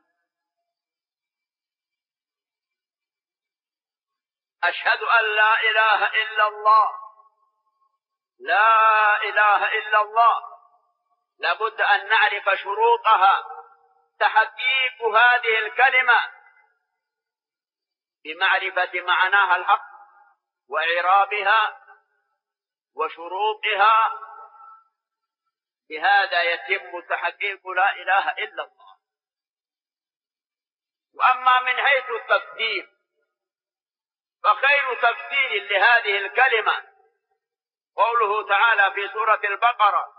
أشهد أن لا إله إلا الله، لا إله إلا الله، لابد أن نعرف شروطها. تحقيق هذه الكلمة بمعرفة معناها الحق وإعرابها وشروطها، بهذا يتم تحقيق لا إله إلا الله. وأما من حيث التفسير، فخير تفسير لهذه الكلمة قوله تعالى في سورة البقرة: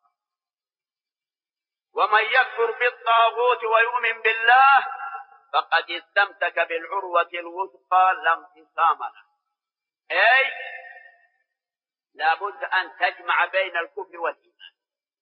ومن يكفر بالطاغوت ويؤمن بالله فقد استمسك بالعروة الوثقى لا انفصام لها. أي لابد أن تجمع بين الكفر والإيمان.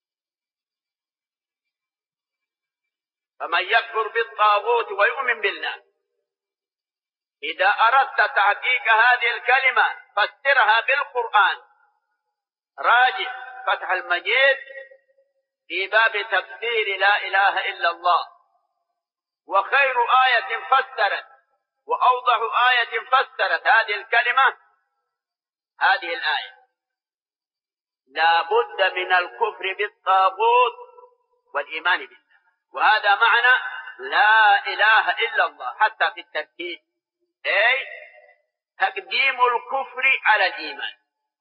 فمن يكفر بالطاغوت ويؤمن بالله، إذا أردت تحقيق هذه الكلمة فسرها بالقرآن. راجع فتح المجيد في باب تفسير لا إله إلا الله، وخير آية فسرت وأوضح آية فسرت هذه الكلمة هذه الآية: لا بد من الكفر بالطاغوت والإيمان بالله. وهذا معنى لا إله إلا الله حتى في الترتيب، أي تقديم الكفر على الإيمان،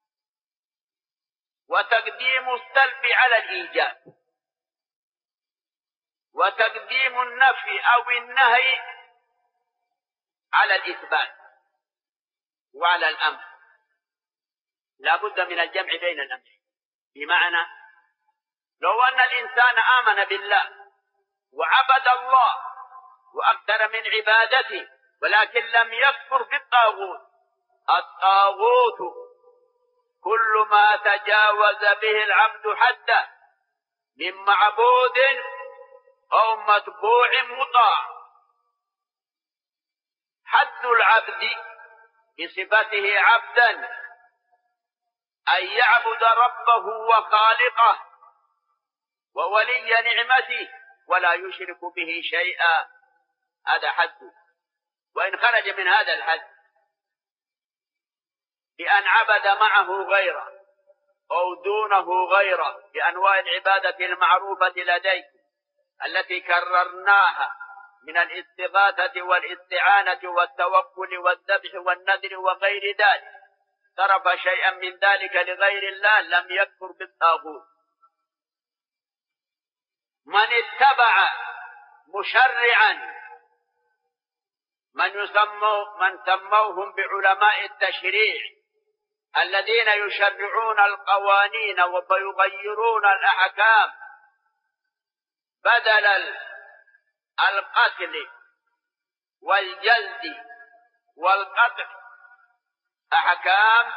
وتقديم السلب على الإيجاب، وتقديم النفي أو النهي على الإثبات وعلى الأمر. لا بد من الجمع بين الأمرين، بمعنى لو أن الإنسان آمن بالله وعبد الله وأكثر من عبادته ولكن لم يكفر بالطاغوت، الطاغوت كل ما تجاوز به العبد حده من معبود أو متبوع مطاع. حد العبد بصفته عبدا أن يعبد ربه وخالقه وولي نعمته ولا يشرك به شيئا، هذا حده. وإن خرج من هذا الحد بأن عبد معه غيره أو دونه غيره بأنواع العبادة المعروفة لديكم التي كررناها من الاستغاثة والاستعانة والتوكل والذبح والنذر وغير ذلك، صرف شيئا من ذلك لغير الله لم يكفر بالطاغوت. من اتبع مشرعا من يسمو من سموهم بعلماء التشريع الذين يشرعون القوانين ويغيرون الأحكام بدل القتل والجلد والقطع أحكام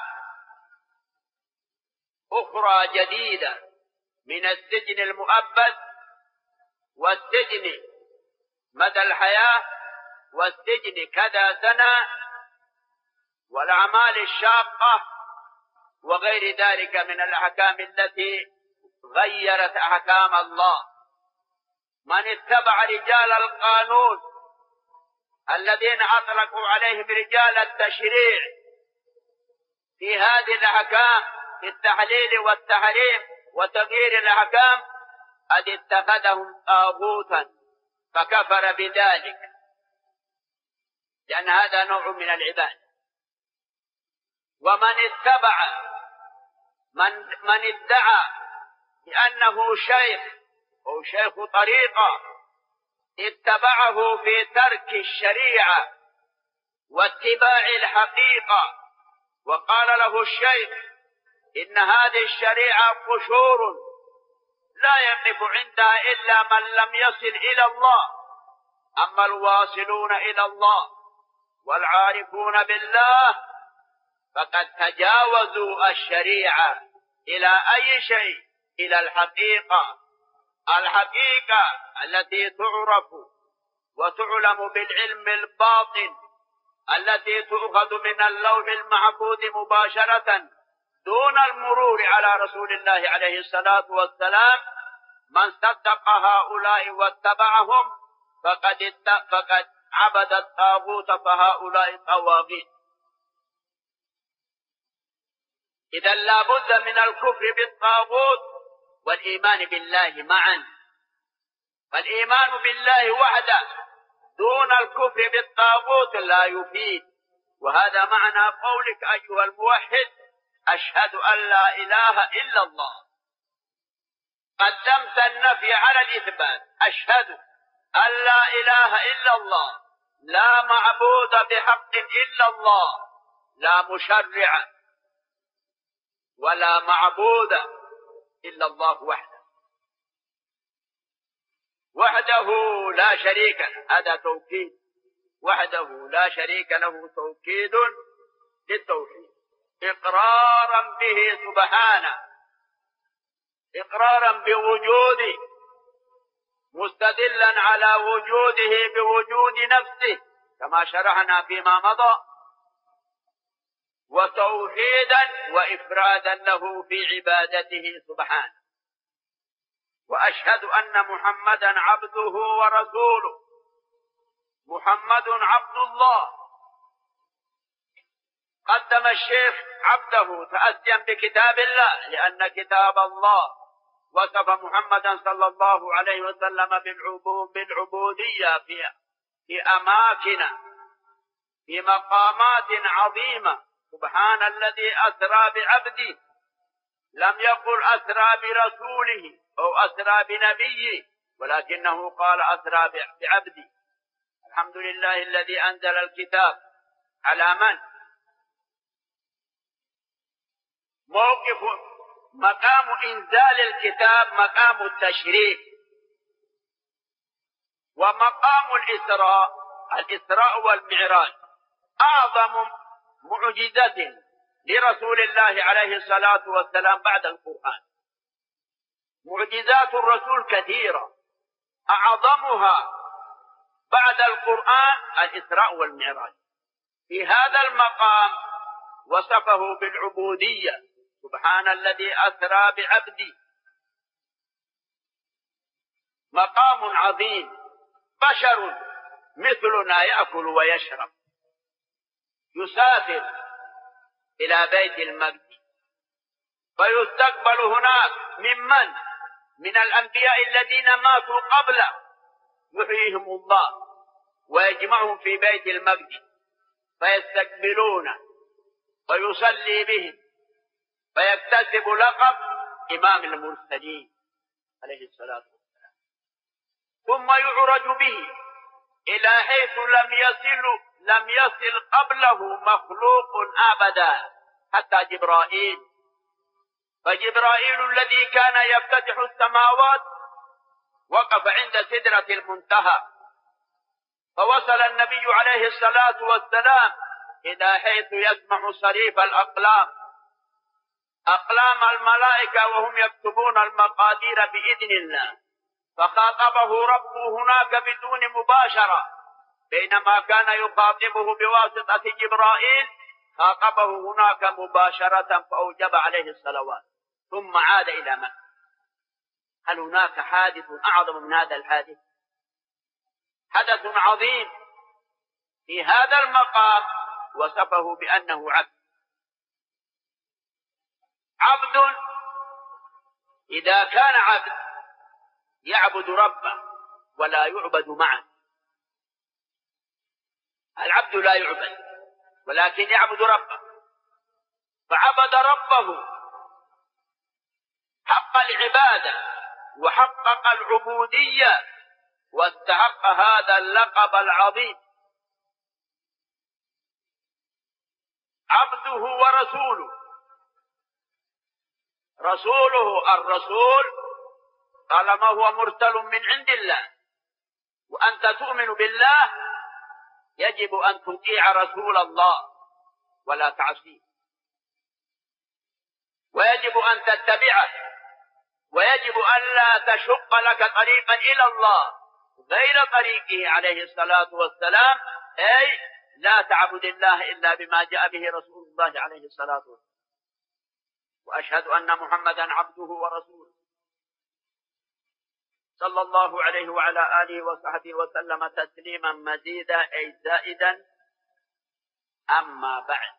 أخرى جديدة من السجن المؤبد والسجن مدى الحياة والسجن كذا سنة والأعمال الشاقة وغير ذلك من الأحكام التي غيرت أحكام الله. من اتبع رجال القانون الذين أطلقوا عليهم رجال التشريع في هذه الأحكام في التحليل والتحريم وتغيير الأحكام قد اتخذهم طاغوتا فكفر بذلك، لأن هذا نوع من العبادة. ومن اتبع من, من ادعى بأنه شيخ أو شيخ طريقة اتبعه في ترك الشريعة واتباع الحقيقة وقال له الشيخ إن هذه الشريعة قشور لا يقف عندها إلا من لم يصل إلى الله، أما الواصلون إلى الله والعارفون بالله فقد تجاوزوا الشريعة إلى أي شيء؟ إلى الحقيقة، الحقيقة التي تعرف وتعلم بالعلم الباطن التي تؤخذ من اللوح المحفوظ مباشرة دون المرور على رسول الله عليه الصلاة والسلام. من صدق هؤلاء واتبعهم فقد فقد عبد الطاغوت فهؤلاء طواغيت. إذا لا بد من الكفر بالطاغوت والإيمان بالله معا، فالإيمان بالله وحده دون الكفر بالطاغوت لا يفيد. وهذا معنى قولك أيها الموحد أشهد أن لا إله إلا الله، قدمت النفي على الإثبات. أشهد أن لا إله إلا الله، لا معبود بحق إلا الله، لا مشرع ولا معبود إلا الله وحده وحده لا شريك له، هذا توكيد، وحده لا شريك له توكيد للتوحيد إقرارا به سبحانه، إقرارا بوجوده مستدلا على وجوده بوجود نفسه كما شرحنا فيما مضى، وتوحيدا وإفرادا له في عبادته سبحانه. وأشهد أن محمدا عبده ورسوله، محمد عبد الله. قدم الشيخ عبده تأسيا بكتاب الله لأن كتاب الله وصف محمدا صلى الله عليه وسلم بالعبودية في في أماكن في مقامات عظيمة. سبحان الذي أسرى بعبده، لم يقل أسرى برسوله أو أسرى بنبيه، ولكنه قال أسرى بعبده. الحمد لله الذي أنزل الكتاب على من؟ موقف مقام إنزال الكتاب مقام التشريف، ومقام الإسراء الإسراء والمعراج أعظم معجزة لرسول الله عليه الصلاة والسلام بعد القرآن. معجزات الرسول كثيرة، أعظمها بعد القرآن الإسراء والمعراج. في هذا المقام وصفه بالعبودية، سبحان الذي أسرى بعبدي. مقام عظيم، بشر مثلنا يأكل ويشرب، يسافر إلى بيت المقدس فيستقبل هناك ممن من الأنبياء الذين ماتوا قبله، يحييهم الله ويجمعهم في بيت المقدس فيستقبلونه ويصلي بهم فيكتسب لقب إمام المرسلين عليه الصلاة والسلام، ثم يعرج به إلى حيث لم يصل لم يصل قبله مخلوق أبدا حتى جبرائيل. فجبرائيل الذي كان يفتتح السماوات وقف عند سدرة المنتهى، فوصل النبي عليه الصلاة والسلام إلى حيث يسمع صريف الأقلام، أقلام الملائكة وهم يكتبون المقادير بإذن الله، فخاطبه ربه هناك بدون مباشرة، بينما كان يخاطبه بواسطة جبرائيل خاطبه هناك مباشرة فأوجب عليه الصلوات، ثم عاد إلى مكة. هل هناك حادث أعظم من هذا الحادث؟ حدث عظيم. في هذا المقام وصفه بأنه عبد. عبد إذا كان عبد يعبد ربه ولا يعبد معه. العبد لا يعبد ولكن يعبد ربه، فعبد ربه حق العبادة وحقق العبودية واستحق هذا اللقب العظيم. عبده ورسوله. رسوله الرسول طالما هو مرسل من عند الله، وأنت تؤمن بالله يجب أن تطيع رسول الله ولا تعصيه، ويجب أن تتبعه، ويجب أن لا تشق لك طريقا إلى الله غير طريقه عليه الصلاة والسلام، أي لا تعبد الله إلا بما جاء به رسول الله عليه الصلاة والسلام. وأشهد أن محمدا عبده ورسوله صلى الله عليه وعلى آله وصحبه وسلم تسليما مزيدا أي زائدا. أما بعد،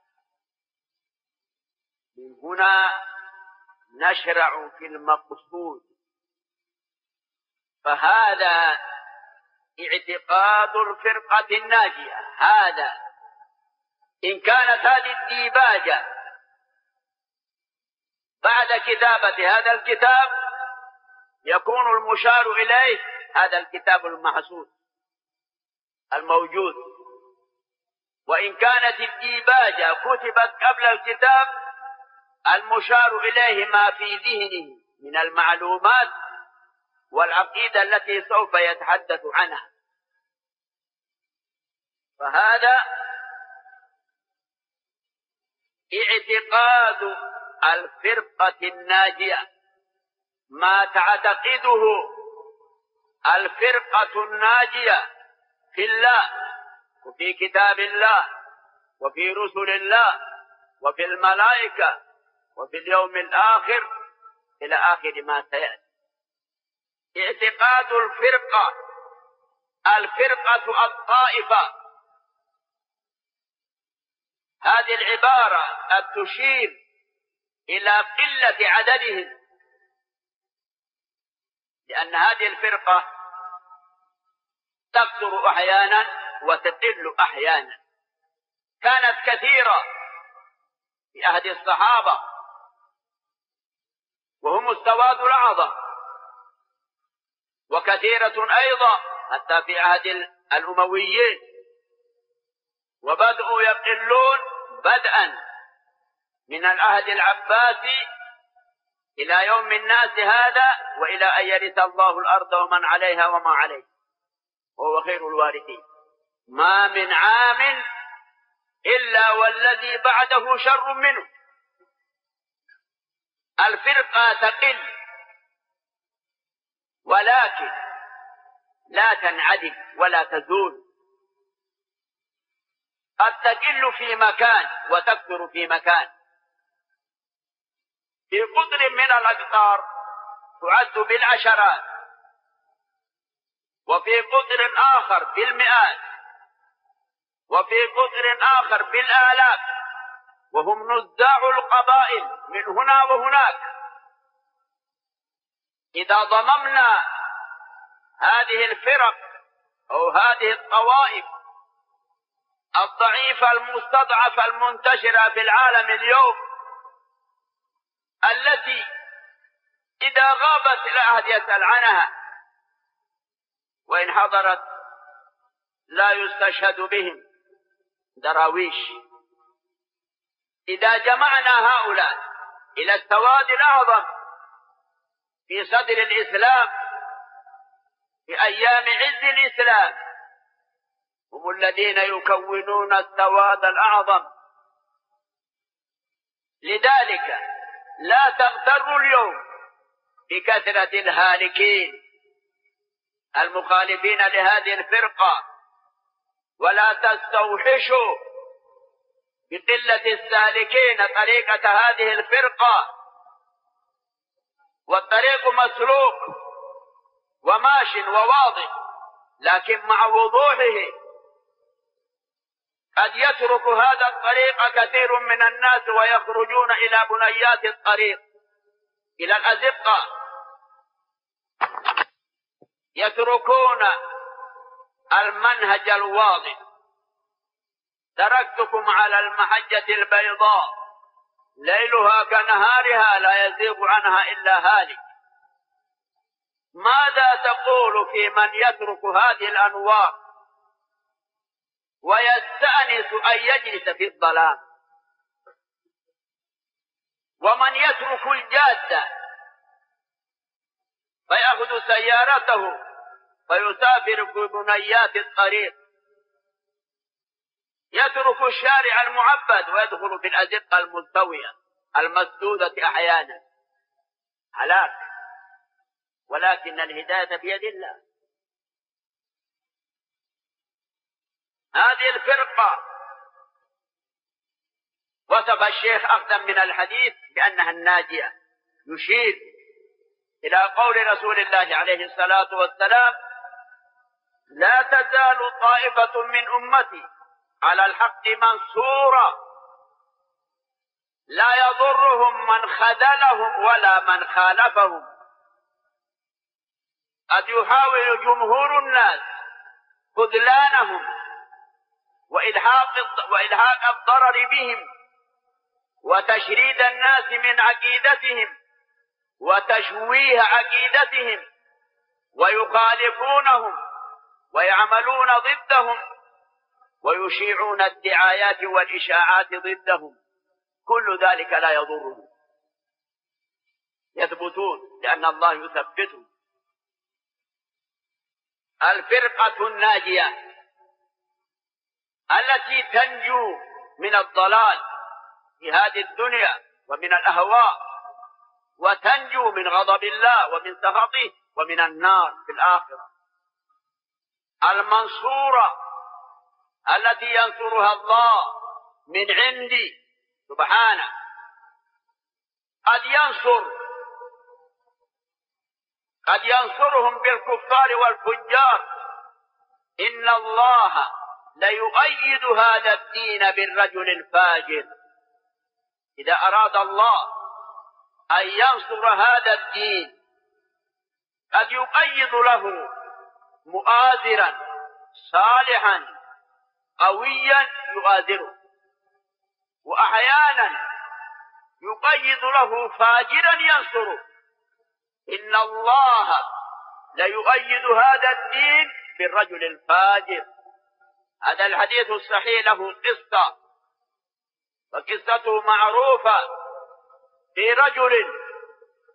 من هنا نشرع في المقصود، فهذا اعتقاد الفرقة الناجية. هذا إن كانت هذه الديباجة بعد كتابة هذا الكتاب يكون المشار إليه هذا الكتاب المحسوس الموجود، وإن كانت الديباجة كتبت قبل الكتاب المشار إليه ما في ذهنه من المعلومات والعقيدة التي سوف يتحدث عنها. فهذا اعتقاد الفرقة الناجية، ما تعتقده الفرقة الناجية في الله وفي كتاب الله وفي رسل الله وفي الملائكة وفي اليوم الآخر إلى آخر ما سيأتي. اعتقاد الفرقة، الفرقة الطائفة، هذه العبارة تشير إلى قلة عددهم، لأن هذه الفرقة تكثر أحيانا وتقل أحيانا. كانت كثيرة في عهد الصحابة وهم السواد الأعظم، وكثيرة أيضا حتى في عهد الأمويين، وبدأوا يقلون بدءا من العهد العباسي إلى يوم الناس هذا، وإلى أن يرث الله الأرض ومن عليها وما عليه، وهو خير الوارثين. ما من عام إلا والذي بعده شر منه. الفرقة تقل ولكن لا تنعدم ولا تزول، قد تقل في مكان وتكثر في مكان. في قطر من الأقطار تعد بالعشرات، وفي قطر آخر بالمئات، وفي قطر آخر بالآلاف، وهم نزاع القبائل من هنا وهناك. إذا ضممنا هذه الفرق أو هذه الطوائف الضعيفة المستضعفة المنتشرة في العالم اليوم، التي إذا غابت لا أحد يسأل عنها، وإن حضرت لا يستشهد بهم، دراويش. إذا جمعنا هؤلاء إلى السواد الأعظم في صدر الإسلام في أيام عز الإسلام، هم الذين يكونون السواد الأعظم. لذلك لا تغتروا اليوم بكثرة الهالكين المخالفين لهذه الفرقة، ولا تستوحشوا بقلة السالكين طريقة هذه الفرقة. والطريق مسلوك وماش وواضح، لكن مع وضوحه قد يترك هذا الطريق كثير من الناس ويخرجون إلى بنيات الطريق، إلى الأزقة، يتركون المنهج الواضح. تركتكم على المحجة البيضاء ليلها كنهارها لا يزيغ عنها إلا هالك. ماذا تقول في من يترك هذه الأنوار ويستأنس أن يجلس في الظلام، ومن يترك الجادة فيأخذ سيارته فيسافر في بنيات الطريق، يترك الشارع المعبد ويدخل في الأزقة الملتوية المسدودة أحيانا؟ هلاك. ولكن الهداية بيد الله. هذه الفرقة وصف الشيخ أخذا من الحديث بأنها الناجية، يشير إلى قول رسول الله عليه الصلاة والسلام: لا تزال طائفة من أمتي على الحق منصورة، لا يضرهم من خذلهم ولا من خالفهم. قد يحاول جمهور الناس خذلانهم وإلحاق وإلحاق الضرر بهم وتشريد الناس من عقيدتهم وتشويه عقيدتهم، ويخالفونهم ويعملون ضدهم ويشيعون الدعايات والإشاعات ضدهم. كل ذلك لا يضرهم، يثبتون لأن الله يثبتهم. الفرقة الناجية التي تنجو من الضلال في هذه الدنيا ومن الأهواء، وتنجو من غضب الله ومن سخطه ومن النار في الآخرة. المنصورة التي ينصرها الله من عندي سبحانه. قد ينصر قد ينصرهم بالكفار والفجار. إن الله ليؤيد هذا الدين بالرجل الفاجر. إذا أراد الله أن ينصر هذا الدين قد يؤيد له مؤازرا صالحا قويا يؤازره، وأحيانا يقيد له فاجرا ينصره. إن الله ليؤيد هذا الدين بالرجل الفاجر. هذا الحديث الصحيح له قصة، وقصته معروفة في رجل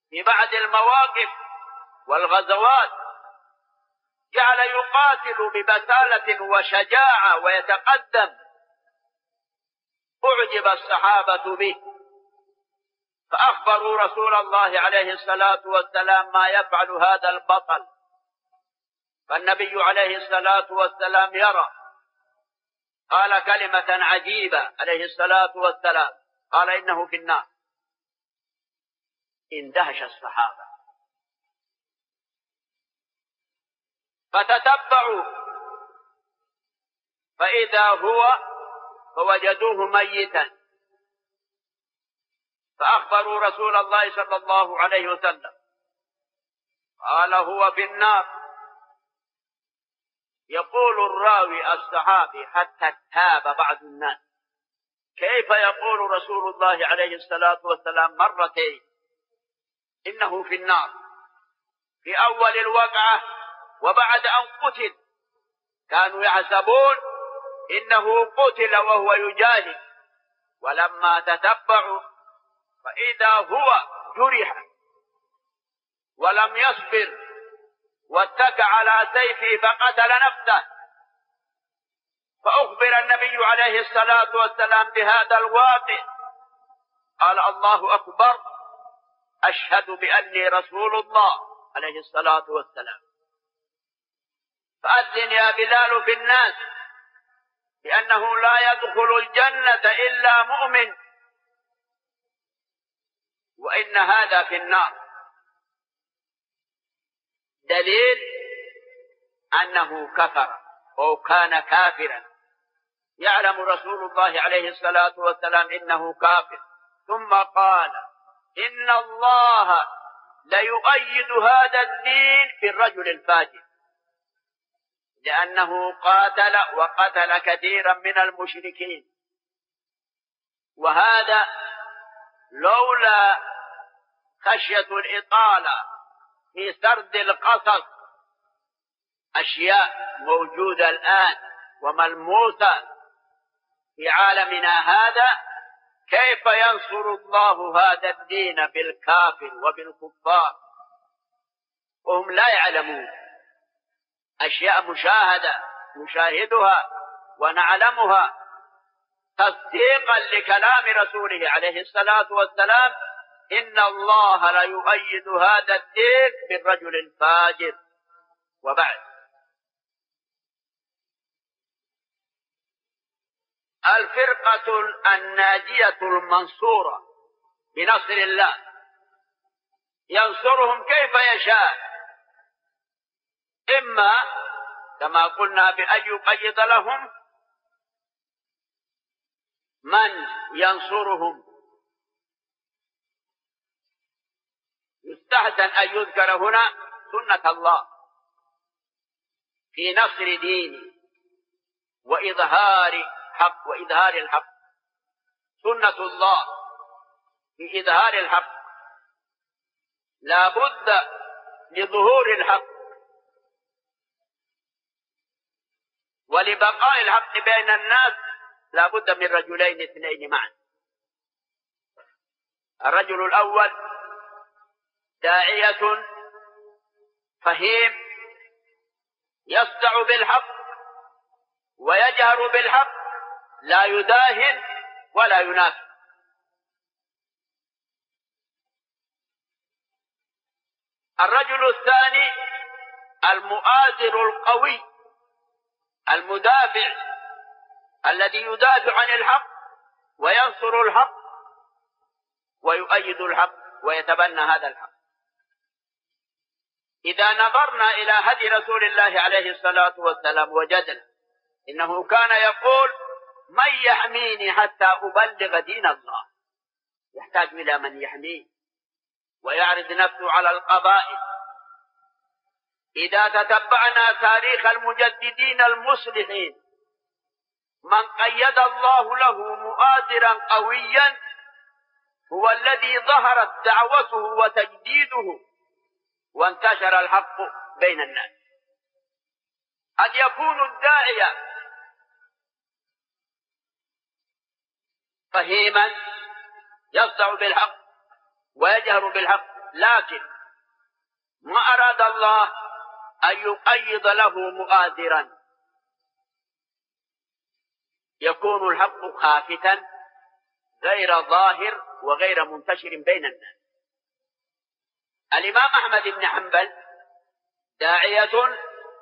في بعض المواقف والغزوات جعل يقاتل ببسالة وشجاعة ويتقدم، أعجب الصحابة به، فأخبروا رسول الله عليه الصلاة والسلام ما يفعل هذا البطل، فالنبي عليه الصلاة والسلام يرى، قال كلمة عجيبة عليه الصلاة والسلام، قال إنه في النار. اندهش الصحابة فتتبعوا فإذا هو فوجدوه ميتا، فأخبروا رسول الله صلى الله عليه وسلم، قال هو في النار. يقول الراوي الصحابي حتى تاب بعض الناس، كيف يقول رسول الله عليه الصلاة والسلام مرتين إنه في النار، في أول الوقعة وبعد أن قتل؟ كانوا يحسبون إنه قتل وهو يجاهد، ولما تتبعوا فإذا هو جرح ولم يصبر واتكى على سيفه فقتل نفسه. فأخبر النبي عليه الصلاة والسلام بهذا الواقع، قال الله أكبر، أشهد بأني رسول الله عليه الصلاة والسلام. فأذن يا بلال في الناس بأنه لا يدخل الجنة إلا مؤمن، وإن هذا في النار، دليل أنه كفر أو كان كافرا. يعلم رسول الله عليه الصلاة والسلام إنه كافر، ثم قال إن الله ليؤيد هذا الدين بالرجل الفاجر، لأنه قاتل وقتل كثيرا من المشركين. وهذا لولا خشية الإطالة في سرد القصص، أشياء موجودة الآن وملموسة في عالمنا هذا، كيف ينصر الله هذا الدين بالكافر وبالكفار وهم لا يعلمون؟ أشياء مشاهدة نشاهدها ونعلمها تصديقا لكلام رسوله عليه الصلاة والسلام، إن الله لا يؤيد هذا الدين بالرجل الفاجر. وبعد، الفرقة الناجية المنصورة بنصر الله ينصرهم كيف يشاء، إما كما قلنا بأن يقيد لهم من ينصرهم. يستحسن أن يذكر هنا سنة الله في نصر دينه وإظهار حق وإظهار الحق. سنة الله في إظهار الحق، لا بد لظهور الحق ولبقاء الحق بين الناس، لا بد من رجلين اثنين معا. الرجل الأول داعية فهيم يصدع بالحق ويجهر بالحق، لا يداهن ولا ينافق. الرجل الثاني المؤازر القوي المدافع، الذي يدافع عن الحق وينصر الحق ويؤيد الحق ويتبنى هذا الحق. إذا نظرنا إلى هدي رسول الله عليه الصلاة والسلام وجدنا إنه كان يقول من يحميني حتى أبلغ دين الله، يحتاج إلى من يحميه ويعرض نفسه على القبائل. إذا تتبعنا تاريخ المجددين المصلحين، من قيد الله له مؤازرا قويا هو الذي ظهرت دعوته وتجديده وانتشر الحق بين الناس. قد يكون الداعية فهيما يصدع بالحق ويجهر بالحق، لكن ما أراد الله أن يقيد له مؤازرا، يكون الحق خافتا غير ظاهر وغير منتشر بين الناس. الإمام أحمد بن حنبل داعية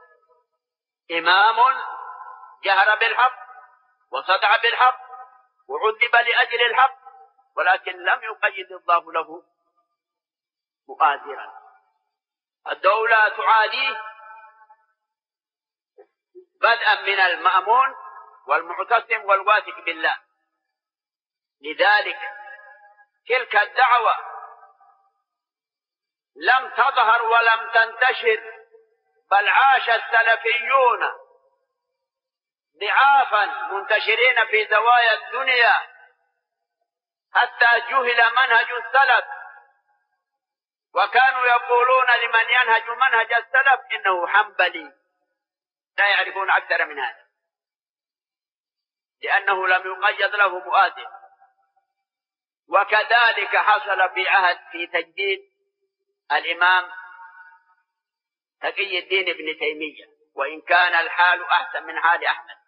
إمام جهر بالحق وصدع بالحق وعذب لأجل الحق، ولكن لم يقيد الله له مؤازرا. الدولة تعاديه بدءا من المأمون والمعتصم والواثق بالله. لذلك تلك الدعوة لم تظهر ولم تنتشر، بل عاش السلفيون ضعافا منتشرين في زوايا الدنيا حتى جهل منهج السلف، وكانوا يقولون لمن ينهج منهج السلف إنه حنبلي، لا يعرفون أكثر من هذا، لأنه لم يقيد له مؤازر. وكذلك حصل في عهد في تجديد الإمام تقي الدين ابن تيمية، وإن كان الحال أحسن من حال أحمد.